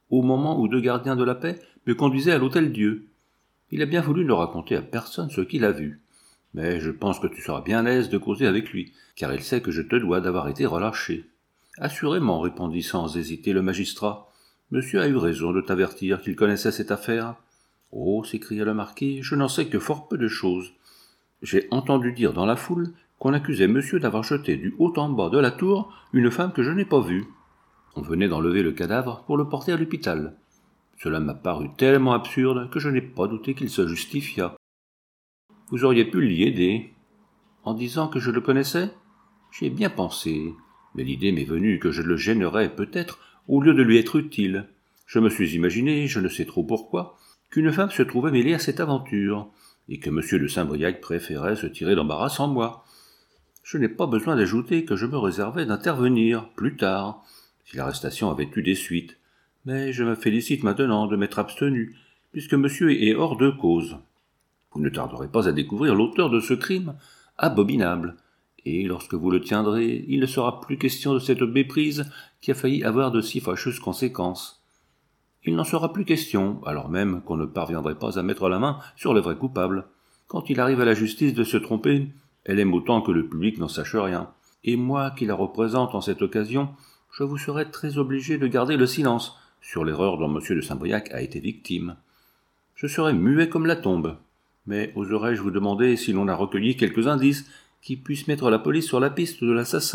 A: au moment où 2 gardiens de la paix me conduisaient à l'Hôtel-Dieu. Il a bien voulu ne raconter à personne ce qu'il a vu. Mais je pense que tu seras bien aise de causer avec lui, car il sait que je te dois d'avoir été relâché. » « Assurément, » répondit sans hésiter le magistrat. « Monsieur a eu raison de t'avertir qu'il connaissait cette affaire. »« Oh » s'écria le marquis, « je n'en sais que fort peu de choses. J'ai entendu dire dans la foule qu'on accusait monsieur d'avoir jeté du haut en bas de la tour une femme que je n'ai pas vue. On venait d'enlever le cadavre pour le porter à l'hôpital. Cela m'a paru tellement absurde que je n'ai pas douté qu'il se justifiât. Vous auriez pu l'y aider. En disant que je le connaissais, j'y ai bien pensé, mais l'idée m'est venue que je le gênerais peut-être au lieu de lui être utile. Je me suis imaginé, je ne sais trop pourquoi, qu'une femme se trouvait mêlée à cette aventure, et que M. de Saint-Briac préférait se tirer d'embarras sans moi. Je n'ai pas besoin d'ajouter que je me réservais d'intervenir, plus tard, si l'arrestation avait eu des suites, mais je me félicite maintenant de m'être abstenu, puisque monsieur est hors de cause. Vous ne tarderez pas à découvrir l'auteur de ce crime abominable, et lorsque vous le tiendrez, il ne sera plus question de cette méprise qui a failli avoir de si fâcheuses conséquences. Il n'en sera plus question, alors même qu'on ne parviendrait pas à mettre la main sur le vrai coupable. Quand il arrive à la justice de se tromper, elle aime autant que le public n'en sache rien. Et moi qui la représente en cette occasion, je vous serai très obligé de garder le silence sur l'erreur dont M. de Saint-Briac a été victime. Je serai muet comme la tombe. Mais oserais-je vous demander si l'on a recueilli quelques indices qui puissent mettre la police sur la piste de l'assassin ?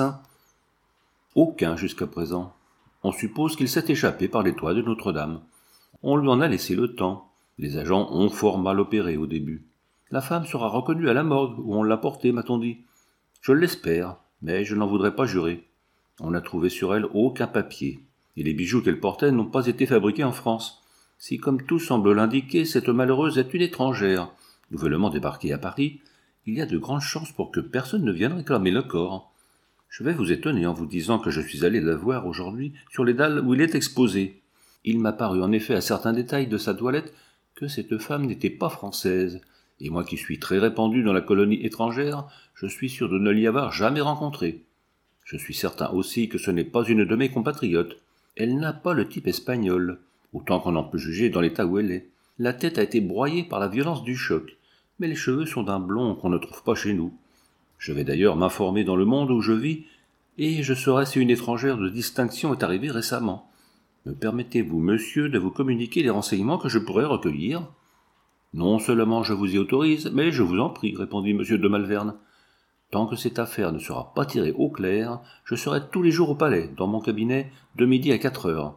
A: Aucun jusqu'à présent. On suppose qu'il s'est échappé par les toits de Notre-Dame. On lui en a laissé le temps. Les agents ont fort mal opéré au début. La femme sera reconnue à la morgue où on l'a portée, m'a-t-on dit. Je l'espère, mais je n'en voudrais pas jurer. On n'a trouvé sur elle aucun papier, et les bijoux qu'elle portait n'ont pas été fabriqués en France. Si, comme tout semble l'indiquer, cette malheureuse est une étrangère, nouvellement débarquée à Paris, il y a de grandes chances pour que personne ne vienne réclamer le corps. Je vais vous étonner en vous disant que je suis allé la voir aujourd'hui sur les dalles où il est exposé. Il m'a paru en effet à certains détails de sa toilette que cette femme n'était pas française, et moi qui suis très répandu dans la colonie étrangère, je suis sûr de ne l'y avoir jamais rencontrée. Je suis certain aussi que ce n'est pas une de mes compatriotes. Elle n'a pas le type espagnol, autant qu'on en peut juger dans l'état où elle est. La tête a été broyée par la violence du choc, mais les cheveux sont d'un blond qu'on ne trouve pas chez nous. Je vais d'ailleurs m'informer dans le monde où je vis, et je saurai si une étrangère de distinction est arrivée récemment. Me permettez-vous, monsieur, de vous communiquer les renseignements que je pourrais recueillir ? Non seulement je vous y autorise, mais je vous en prie, répondit M. de Malvern. Tant que cette affaire ne sera pas tirée au clair, je serai tous les jours au palais, dans mon cabinet, de midi à 4 heures.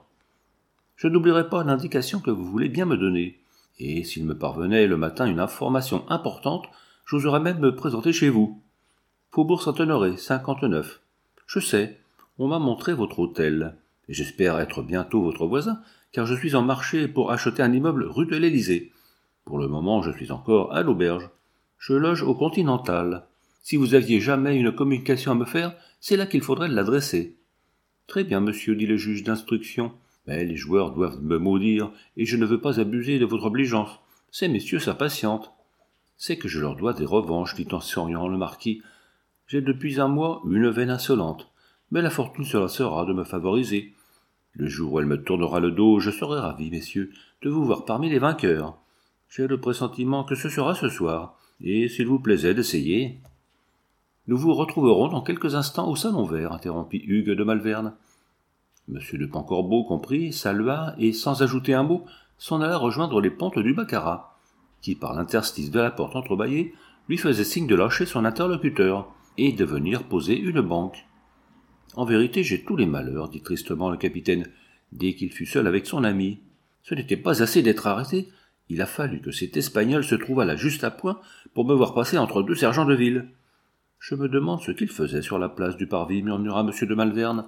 A: Je n'oublierai pas l'indication que vous voulez bien me donner, et s'il me parvenait le matin une information importante, j'oserais même me présenter chez vous. Faubourg Saint-Honoré, 59. Je sais, on m'a montré votre hôtel, et j'espère être bientôt votre voisin, car je suis en marché pour acheter un immeuble rue de l'Élysée. Pour le moment, je suis encore à l'auberge. Je loge au Continental. Si vous aviez jamais une communication à me faire, c'est là qu'il faudrait l'adresser. Très bien, monsieur, dit le juge d'instruction. Mais les joueurs doivent me maudire, et je ne veux pas abuser de votre obligeance. Ces messieurs s'impatientent. C'est que je leur dois des revanches, dit en souriant le marquis. J'ai depuis un mois une veine insolente, mais la fortune se lassera de me favoriser. Le jour où elle me tournera le dos, je serai ravi, messieurs, de vous voir parmi les vainqueurs. J'ai le pressentiment que ce sera ce soir, et s'il vous plaisait d'essayer. Nous vous retrouverons dans quelques instants au salon vert, interrompit Hugues de Malvern. Monsieur de Pancorbeau comprit, salua, et sans ajouter un mot, s'en alla rejoindre les pontes du baccarat, qui, par l'interstice de la porte entrebâillée, lui faisait signe de lâcher son interlocuteur, et de venir poser une banque. En vérité, j'ai tous les malheurs, dit tristement le capitaine, dès qu'il fut seul avec son ami. Ce n'était pas assez d'être arrêté, il a fallu que cet Espagnol se trouvât là juste à point pour me voir passer entre 2 sergents de ville. Je me demande ce qu'il faisait sur la place du Parvis, murmura M. de Malvern.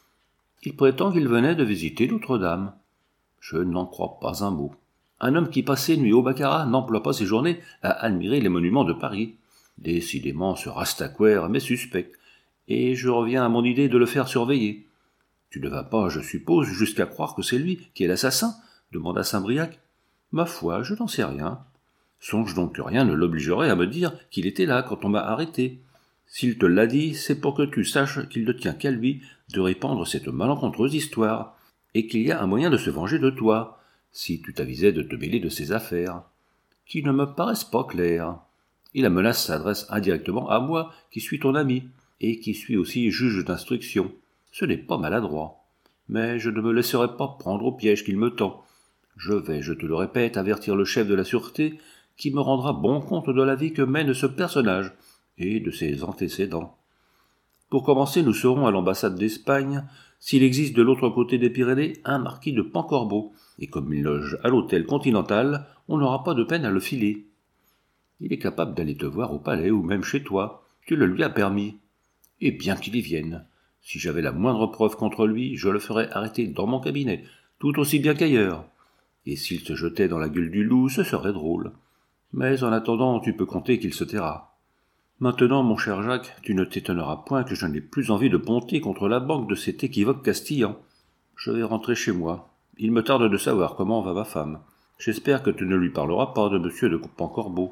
A: Il prétend qu'il venait de visiter Notre-Dame. Je n'en crois pas un mot. Un homme qui passait nuit au baccarat n'emploie pas ses journées à admirer les monuments de Paris. Décidément, ce Rastaquouère m'est suspect, et je reviens à mon idée de le faire surveiller. Tu ne vas pas, je suppose, jusqu'à croire que c'est lui qui est l'assassin, demanda Saint-Briac. Ma foi, je n'en sais rien. Songe donc que rien ne l'obligerait à me dire qu'il était là quand on m'a arrêté. S'il te l'a dit, c'est pour que tu saches qu'il ne tient qu'à lui de répandre cette malencontreuse histoire, et qu'il y a un moyen de se venger de toi, si tu t'avisais de te mêler de ses affaires, qui ne me paraissent pas claires. Et la menace s'adresse indirectement à moi, qui suis ton ami, et qui suis aussi juge d'instruction. Ce n'est pas maladroit. Mais je ne me laisserai pas prendre au piège qu'il me tend. Je vais, je te le répète, avertir le chef de la sûreté, qui me rendra bon compte de la vie que mène ce personnage, et de ses antécédents. Pour commencer, nous serons à l'ambassade d'Espagne, s'il existe de l'autre côté des Pyrénées un marquis de Pancorbo, et comme il loge à l'hôtel Continental, on n'aura pas de peine à le filer. Il est capable d'aller te voir au palais ou même chez toi, tu le lui as permis. Et bien qu'il y vienne, si j'avais la moindre preuve contre lui, je le ferais arrêter dans mon cabinet, tout aussi bien qu'ailleurs. Et s'il se jetait dans la gueule du loup, ce serait drôle. Mais en attendant, tu peux compter qu'il se taira. Maintenant, mon cher Jacques, tu ne t'étonneras point que je n'ai plus envie de ponter contre la banque de cet équivoque castillan. Je vais rentrer chez moi. Il me tarde de savoir comment va ma femme. J'espère que tu ne lui parleras pas de monsieur de Pancorbo.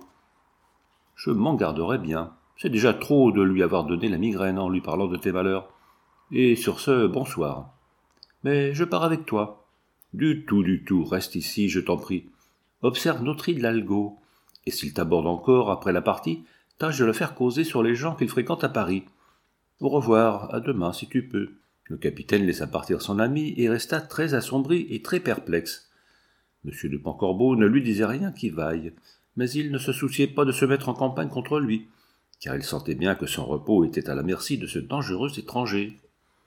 A: Je m'en garderai bien. C'est déjà trop de lui avoir donné la migraine en lui parlant de tes malheurs. Et sur ce, bonsoir. Mais je pars avec toi. Du tout, reste ici, je t'en prie. Observe notre Hidalgo. Et s'il t'aborde encore après la partie, tâche de le faire causer sur les gens qu'il fréquente à Paris. Au revoir, à demain si tu peux. Le capitaine laissa partir son ami et resta très assombri et très perplexe. Monsieur de Pancorbo ne lui disait rien qui vaille, mais il ne se souciait pas de se mettre en campagne contre lui, car il sentait bien que son repos était à la merci de ce dangereux étranger.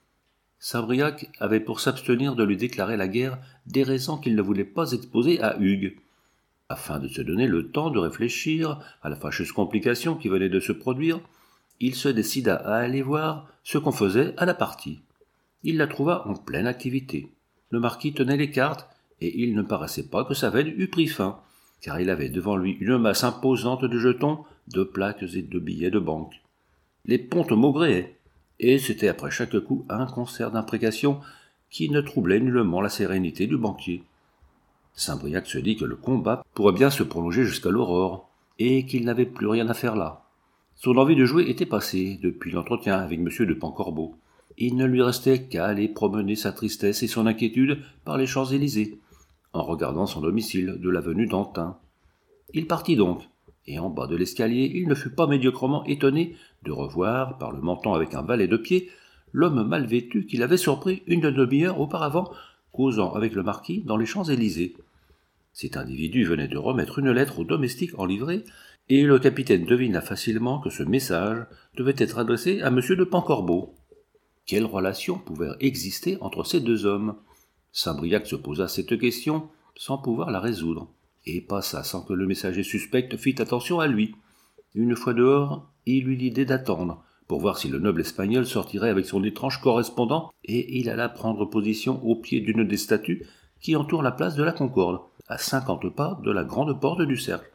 A: Sabriac avait pour s'abstenir de lui déclarer la guerre des raisons qu'il ne voulait pas exposer à Hugues. Afin de se donner le temps de réfléchir à la fâcheuse complication qui venait de se produire, il se décida à aller voir ce qu'on faisait à la partie. Il la trouva en pleine activité. Le marquis tenait les cartes, et il ne paraissait pas que sa veine eût pris fin, car il avait devant lui une masse imposante de jetons, de plaques et de billets de banque. Les pontes maugréaient, et c'était après chaque coup un concert d'imprécations qui ne troublait nullement la sérénité du banquier. Saint-Briac se dit que le combat pourrait bien se prolonger jusqu'à l'aurore, et qu'il n'avait plus rien à faire là. Son envie de jouer était passée depuis l'entretien avec M. de Pancorbo. Il ne lui restait qu'à aller promener sa tristesse et son inquiétude par les Champs-Élysées, en regardant son domicile de l'avenue d'Antin. Il partit donc, et en bas de l'escalier, il ne fut pas médiocrement étonné de revoir, par le menton avec un valet de pied, l'homme mal vêtu qu'il avait surpris une demi-heure auparavant, causant avec le marquis dans les Champs-Élysées. Cet individu venait de remettre une lettre au domestique en livrée, et le capitaine devina facilement que ce message devait être adressé à M. de Pancorbo. Quelle relation pouvait exister entre ces deux hommes? Saint-Briac se posa cette question sans pouvoir la résoudre, et passa sans que le messager suspect fît attention à lui. Une fois dehors, il eut l'idée d'attendre, pour voir si le noble espagnol sortirait avec son étrange correspondant, et il alla prendre position au pied d'une des statues qui entourent la place de la Concorde, à 50 pas de la grande porte du cercle.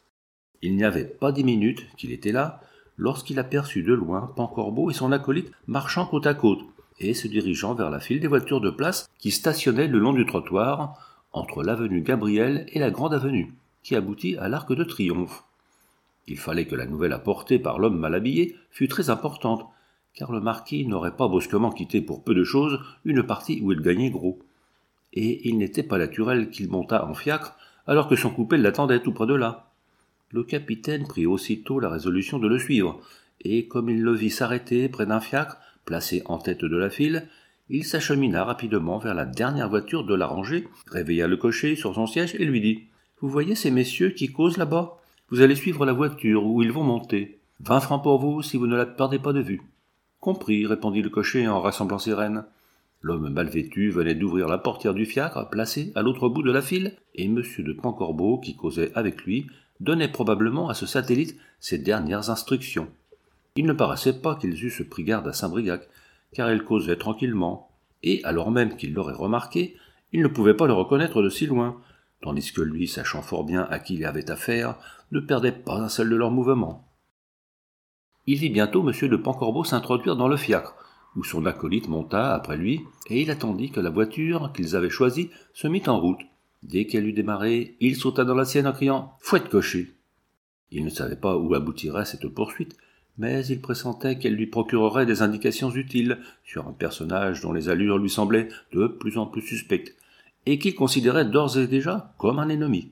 A: Il n'y avait pas 10 minutes qu'il était là, lorsqu'il aperçut de loin Pancorbo et son acolyte marchant côte à côte, et se dirigeant vers la file des voitures de place qui stationnaient le long du trottoir, entre l'avenue Gabriel et la grande avenue, qui aboutit à l'Arc de Triomphe. Il fallait que la nouvelle apportée par l'homme mal habillé fût très importante, car le marquis n'aurait pas brusquement quitté pour peu de choses une partie où il gagnait gros. Et il n'était pas naturel qu'il montât en fiacre alors que son coupé l'attendait tout près de là. Le capitaine prit aussitôt la résolution de le suivre, et comme il le vit s'arrêter près d'un fiacre, placé en tête de la file, il s'achemina rapidement vers la dernière voiture de la rangée, réveilla le cocher sur son siège et lui dit « Vous voyez ces messieurs qui causent là-bas? Vous allez suivre la voiture où ils vont monter. 20 francs pour vous si vous ne la perdez pas de vue. » « Compris, répondit le cocher en rassemblant ses rênes. L'homme mal vêtu venait d'ouvrir la portière du fiacre placé à l'autre bout de la file, et M. de Pancorbo, qui causait avec lui, donnait probablement à ce satellite ses dernières instructions. Il ne paraissait pas qu'ils eussent pris garde à Saint-Briac, car ils causaient tranquillement, et alors même qu'il l'aurait remarqué, il ne pouvait pas le reconnaître de si loin, tandis que lui, sachant fort bien à qui il avait affaire, ne perdait pas un seul de leurs mouvements. Il vit bientôt M. de Pancorbo s'introduire dans le fiacre, où son acolyte monta après lui, et il attendit que la voiture qu'ils avaient choisie se mit en route. Dès qu'elle eut démarré, il sauta dans la sienne en criant « Fouette cocher !» Il ne savait pas où aboutirait cette poursuite, mais il pressentait qu'elle lui procurerait des indications utiles sur un personnage dont les allures lui semblaient de plus en plus suspectes, et qu'il considérait d'ores et déjà comme un ennemi.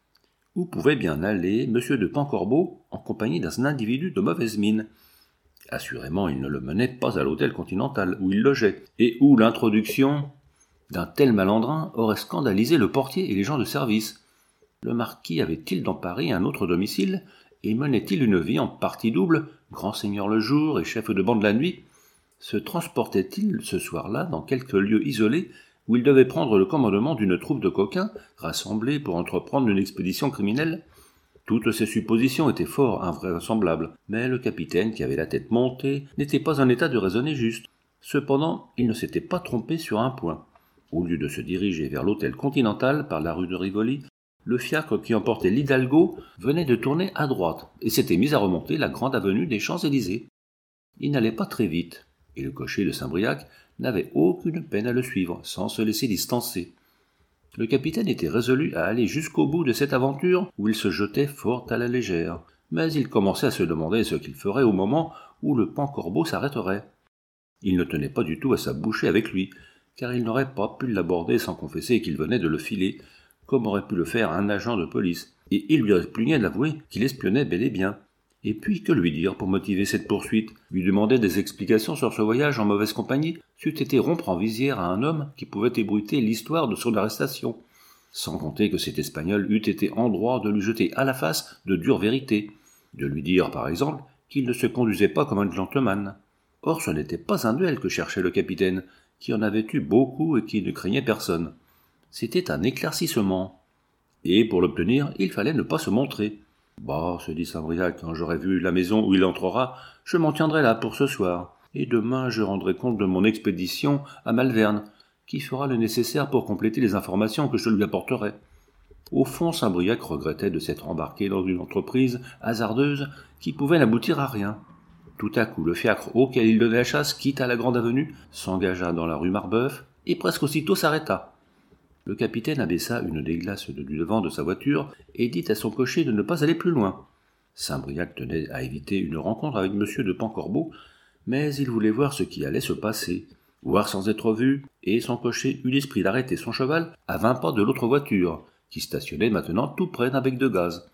A: Où pouvait bien aller M. de Pancorbeau en compagnie d'un individu de mauvaise mine? Assurément, il ne le menait pas à l'hôtel Continental, où il logeait, et où l'introduction d'un tel malandrin aurait scandalisé le portier et les gens de service. Le marquis avait-il dans Paris un autre domicile, et menait-il une vie en partie double, grand seigneur le jour et chef de bande la nuit? Se transportait-il ce soir-là dans quelque lieu isolé où il devait prendre le commandement d'une troupe de coquins rassemblés pour entreprendre une expédition criminelle? Toutes ces suppositions étaient fort invraisemblables, mais le capitaine, qui avait la tête montée, n'était pas en état de raisonner juste. Cependant, il ne s'était pas trompé sur un point. Au lieu de se diriger vers l'hôtel Continental par la rue de Rivoli, le fiacre qui emportait l'Hidalgo venait de tourner à droite et s'était mis à remonter la grande avenue des Champs-Élysées. Il n'allait pas très vite, et le cocher de Saint-Briac n'avait aucune peine à le suivre, sans se laisser distancer. Le capitaine était résolu à aller jusqu'au bout de cette aventure où il se jetait fort à la légère, mais il commençait à se demander ce qu'il ferait au moment où le Pancorbeau s'arrêterait. Il ne tenait pas du tout à s'aboucher avec lui, car il n'aurait pas pu l'aborder sans confesser qu'il venait de le filer, comme aurait pu le faire un agent de police, et il lui répugnait d'avouer qu'il espionnait bel et bien. Et puis, que lui dire pour motiver cette poursuite? Lui demander des explications sur ce voyage en mauvaise compagnie c'eût été rompre en visière à un homme qui pouvait ébruiter l'histoire de son arrestation, sans compter que cet Espagnol eût été en droit de lui jeter à la face de dures vérités, de lui dire, par exemple, qu'il ne se conduisait pas comme un gentleman. Or, ce n'était pas un duel que cherchait le capitaine, qui en avait eu beaucoup et qui ne craignait personne. C'était un éclaircissement. Et pour l'obtenir, il fallait ne pas se montrer. « Bah, se dit Saint-Briac, quand j'aurai vu la maison où il entrera, je m'en tiendrai là pour ce soir, et demain je rendrai compte de mon expédition à Malverne, qui fera le nécessaire pour compléter les informations que je lui apporterai. » Au fond, Saint-Briac regrettait de s'être embarqué dans une entreprise hasardeuse qui pouvait n'aboutir à rien. Tout à coup, le fiacre auquel il donnait la chasse quitta la grande avenue, s'engagea dans la rue Marbeuf, et presque aussitôt s'arrêta. Le capitaine abaissa une des glaces du devant de sa voiture et dit à son cocher de ne pas aller plus loin. Saint-Briac tenait à éviter une rencontre avec M. de Pancorbeau, mais il voulait voir ce qui allait se passer, voir sans être vu, et son cocher eut l'esprit d'arrêter son cheval à 20 pas de l'autre voiture, qui stationnait maintenant tout près d'un bec de gaz.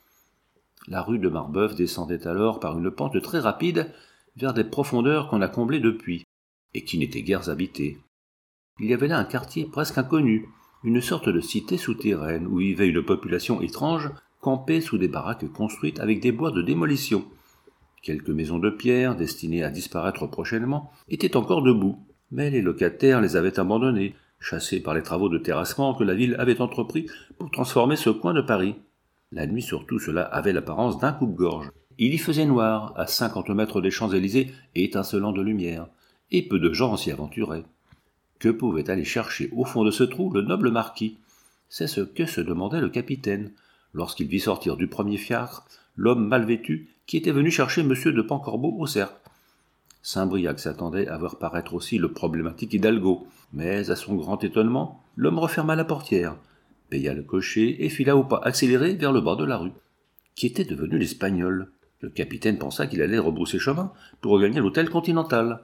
A: La rue de Marbeuf descendait alors par une pente très rapide vers des profondeurs qu'on a comblées depuis, et qui n'étaient guère habitées. Il y avait là un quartier presque inconnu, une sorte de cité souterraine où vivait une population étrange, campée sous des baraques construites avec des bois de démolition. Quelques maisons de pierre, destinées à disparaître prochainement, étaient encore debout, mais les locataires les avaient abandonnées, chassés par les travaux de terrassement que la ville avait entrepris pour transformer ce coin de Paris. La nuit surtout, cela avait l'apparence d'un coupe-gorge. Il y faisait noir, à 50 mètres des Champs-Élysées, étincelant de lumière, et peu de gens s'y aventuraient. Que pouvait aller chercher au fond de ce trou le noble marquis? C'est ce que se demandait le capitaine, lorsqu'il vit sortir du premier fiacre l'homme mal vêtu qui était venu chercher M. de Pancorbeau au cercle. Saint-Briac s'attendait à voir paraître aussi le problématique Hidalgo, mais à son grand étonnement, l'homme referma la portière, paya le cocher et fila au pas accéléré vers le bas de la rue. Qui était devenu l'Espagnol? Le capitaine pensa qu'il allait rebrousser chemin pour regagner l'hôtel Continental.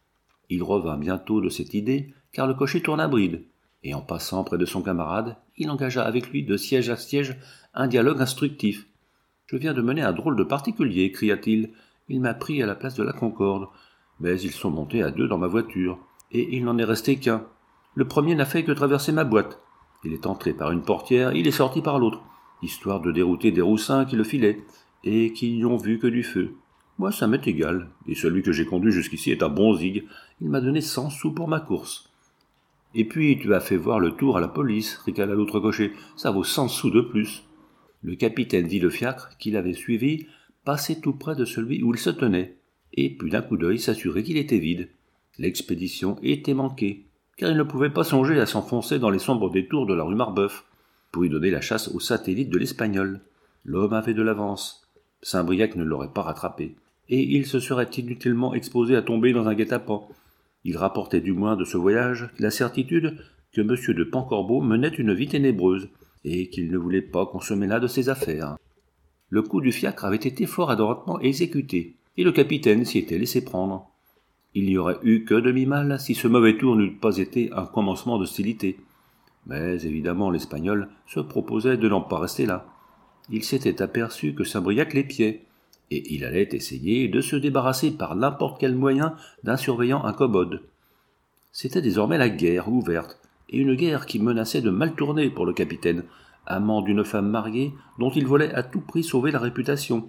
A: Il revint bientôt de cette idée, car le cocher tourna bride, et en passant près de son camarade, il engagea avec lui de siège à siège un dialogue instructif. « Je viens de mener un drôle de particulier, cria-t-il. Il m'a pris à la place de la Concorde, mais ils sont montés à 2 dans ma voiture, et il n'en est resté qu'un. Le premier n'a fait que traverser ma boîte. Il est entré par une portière, il est sorti par l'autre, histoire de dérouter des roussins qui le filaient, et qui n'y ont vu que du feu. Moi, ça m'est égal, et celui que j'ai conduit jusqu'ici est un bon zig. Il m'a donné 100 sous pour ma course. » « Et puis tu as fait voir le tour à la police, ricana l'autre cocher. Ça vaut 100 sous de plus. » Le capitaine vit le fiacre qu'il avait suivi passer tout près de celui où il se tenait, et puis d'un coup d'œil s'assurer qu'il était vide. L'expédition était manquée, car il ne pouvait pas songer à s'enfoncer dans les sombres détours de la rue Marbeuf, pour y donner la chasse au satellite de l'Espagnol. L'homme avait de l'avance. Saint-Briac ne l'aurait pas rattrapé, et il se serait inutilement exposé à tomber dans un guet-apens. Il rapportait du moins de ce voyage la certitude que M. de Pancorbeau menait une vie ténébreuse, et qu'il ne voulait pas qu'on se mêlât de ses affaires. Le coup du fiacre avait été fort adroitement exécuté. et le capitaine s'y était laissé prendre. Il n'y aurait eu que demi-mal si ce mauvais tour n'eût pas été un commencement d'hostilité. Mais évidemment l'Espagnol se proposait de n'en pas rester là. Il s'était aperçu que Saint-Briac l'épiait, et il allait essayer de se débarrasser par n'importe quel moyen d'un surveillant incommode. C'était désormais la guerre ouverte, et une guerre qui menaçait de mal tourner pour le capitaine, amant d'une femme mariée dont il voulait à tout prix sauver la réputation.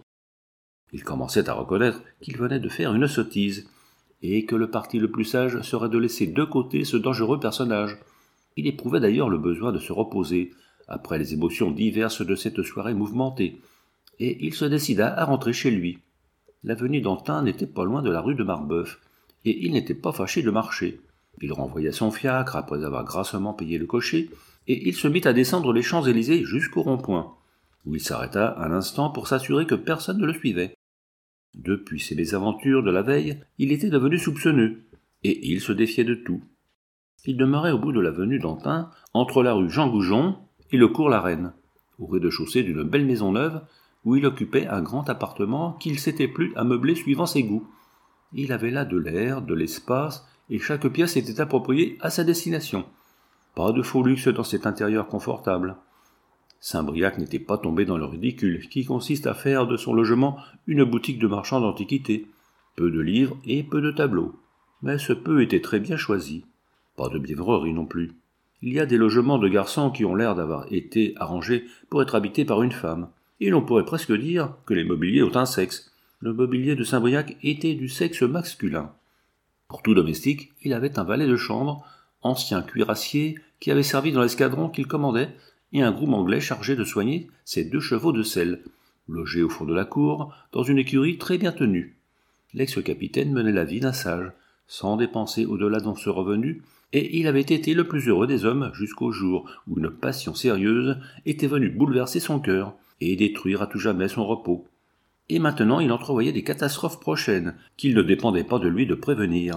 A: Il commençait à reconnaître qu'il venait de faire une sottise, et que le parti le plus sage serait de laisser de côté ce dangereux personnage. Il éprouvait d'ailleurs le besoin de se reposer, après les émotions diverses de cette soirée mouvementée, et il se décida à rentrer chez lui. L'avenue d'Antin n'était pas loin de la rue de Marbeuf, et il n'était pas fâché de marcher. Il renvoya son fiacre après avoir grassement payé le cocher, et il se mit à descendre les Champs-Élysées jusqu'au rond-point, où il s'arrêta un instant pour s'assurer que personne ne le suivait. Depuis ses mésaventures de la veille, il était devenu soupçonneux, et il se défiait de tout. Il demeurait au bout de l'avenue d'Antin, entre la rue Jean Goujon et le cours La Reine, au rez-de-chaussée d'une belle maison neuve, où il occupait un grand appartement qu'il s'était plu à meubler suivant ses goûts. Il avait là de l'air, de l'espace, et chaque pièce était appropriée à sa destination. Pas de faux luxe dans cet intérieur confortable. Saint-Briac n'était pas tombé dans le ridicule, qui consiste à faire de son logement une boutique de marchand d'antiquités. Peu de livres et peu de tableaux. Mais ce peu était très bien choisi. Pas de bièvrerie non plus. Il y a des logements de garçons qui ont l'air d'avoir été arrangés pour être habités par une femme, et l'on pourrait presque dire que les mobiliers ont un sexe. Le mobilier de Saint-Briac était du sexe masculin. Pour tout domestique, il avait un valet de chambre, ancien cuirassier, qui avait servi dans l'escadron qu'il commandait, et un groom anglais chargé de soigner ses 2 chevaux de selle, logés au fond de la cour, dans une écurie très bien tenue. L'ex-capitaine menait la vie d'un sage, sans dépenser au-delà de ce revenu, et il avait été le plus heureux des hommes jusqu'au jour où une passion sérieuse était venue bouleverser son cœur et détruire à tout jamais son repos. Et maintenant il entrevoyait des catastrophes prochaines qu'il ne dépendait pas de lui de prévenir.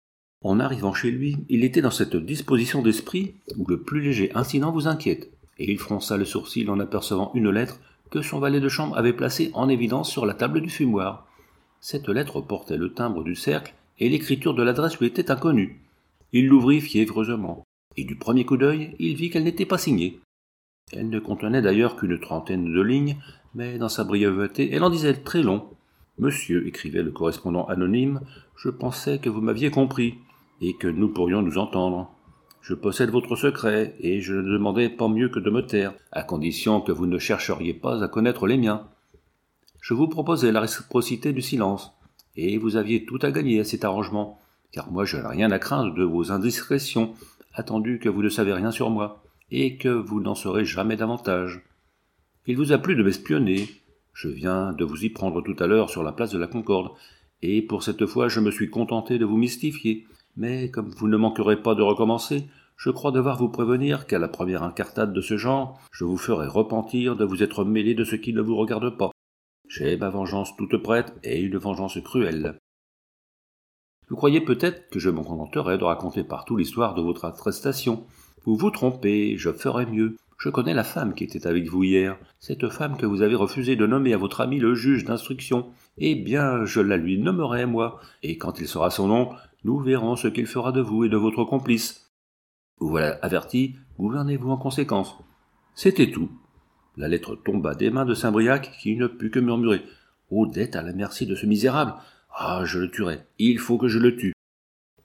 A: En arrivant chez lui, il était dans cette disposition d'esprit où le plus léger incident vous inquiète, et il fronça le sourcil en apercevant une lettre que son valet de chambre avait placée en évidence sur la table du fumoir. Cette lettre portait le timbre du cercle et l'écriture de l'adresse lui était inconnue. Il l'ouvrit fiévreusement, et du premier coup d'œil, il vit qu'elle n'était pas signée. Elle ne contenait d'ailleurs qu'une 30aine de lignes, mais dans sa brièveté, elle en disait très long. « Monsieur, écrivait le correspondant anonyme, je pensais que vous m'aviez compris, et que nous pourrions nous entendre. Je possède votre secret, et je ne demandais pas mieux que de me taire, à condition que vous ne chercheriez pas à connaître les miens. Je vous proposais la réciprocité du silence, et vous aviez tout à gagner à cet arrangement, car moi je n'ai rien à craindre de vos indiscrétions, attendu que vous ne savez rien sur moi, et que vous n'en saurez jamais davantage. Il vous a plu de m'espionner. Je viens de vous y prendre tout à l'heure sur la place de la Concorde, et pour cette fois je me suis contenté de vous mystifier, mais comme vous ne manquerez pas de recommencer, je crois devoir vous prévenir qu'à la première incartade de ce genre, je vous ferai repentir de vous être mêlé de ce qui ne vous regarde pas. J'ai ma vengeance toute prête, et une vengeance cruelle. Vous croyez peut-être que je me contenterai de raconter partout l'histoire de votre arrestation. Vous vous trompez, je ferai mieux. Je connais la femme qui était avec vous hier, cette femme que vous avez refusé de nommer à votre ami le juge d'instruction. Eh bien, je la lui nommerai, moi, et quand il saura son nom, nous verrons ce qu'il fera de vous et de votre complice. Vous voilà averti, gouvernez-vous en conséquence. » C'était tout. La lettre tomba des mains de Saint-Briac, qui ne put que murmurer « Odette à la merci de ce misérable. Ah, je le tuerai. Il faut que je le tue. »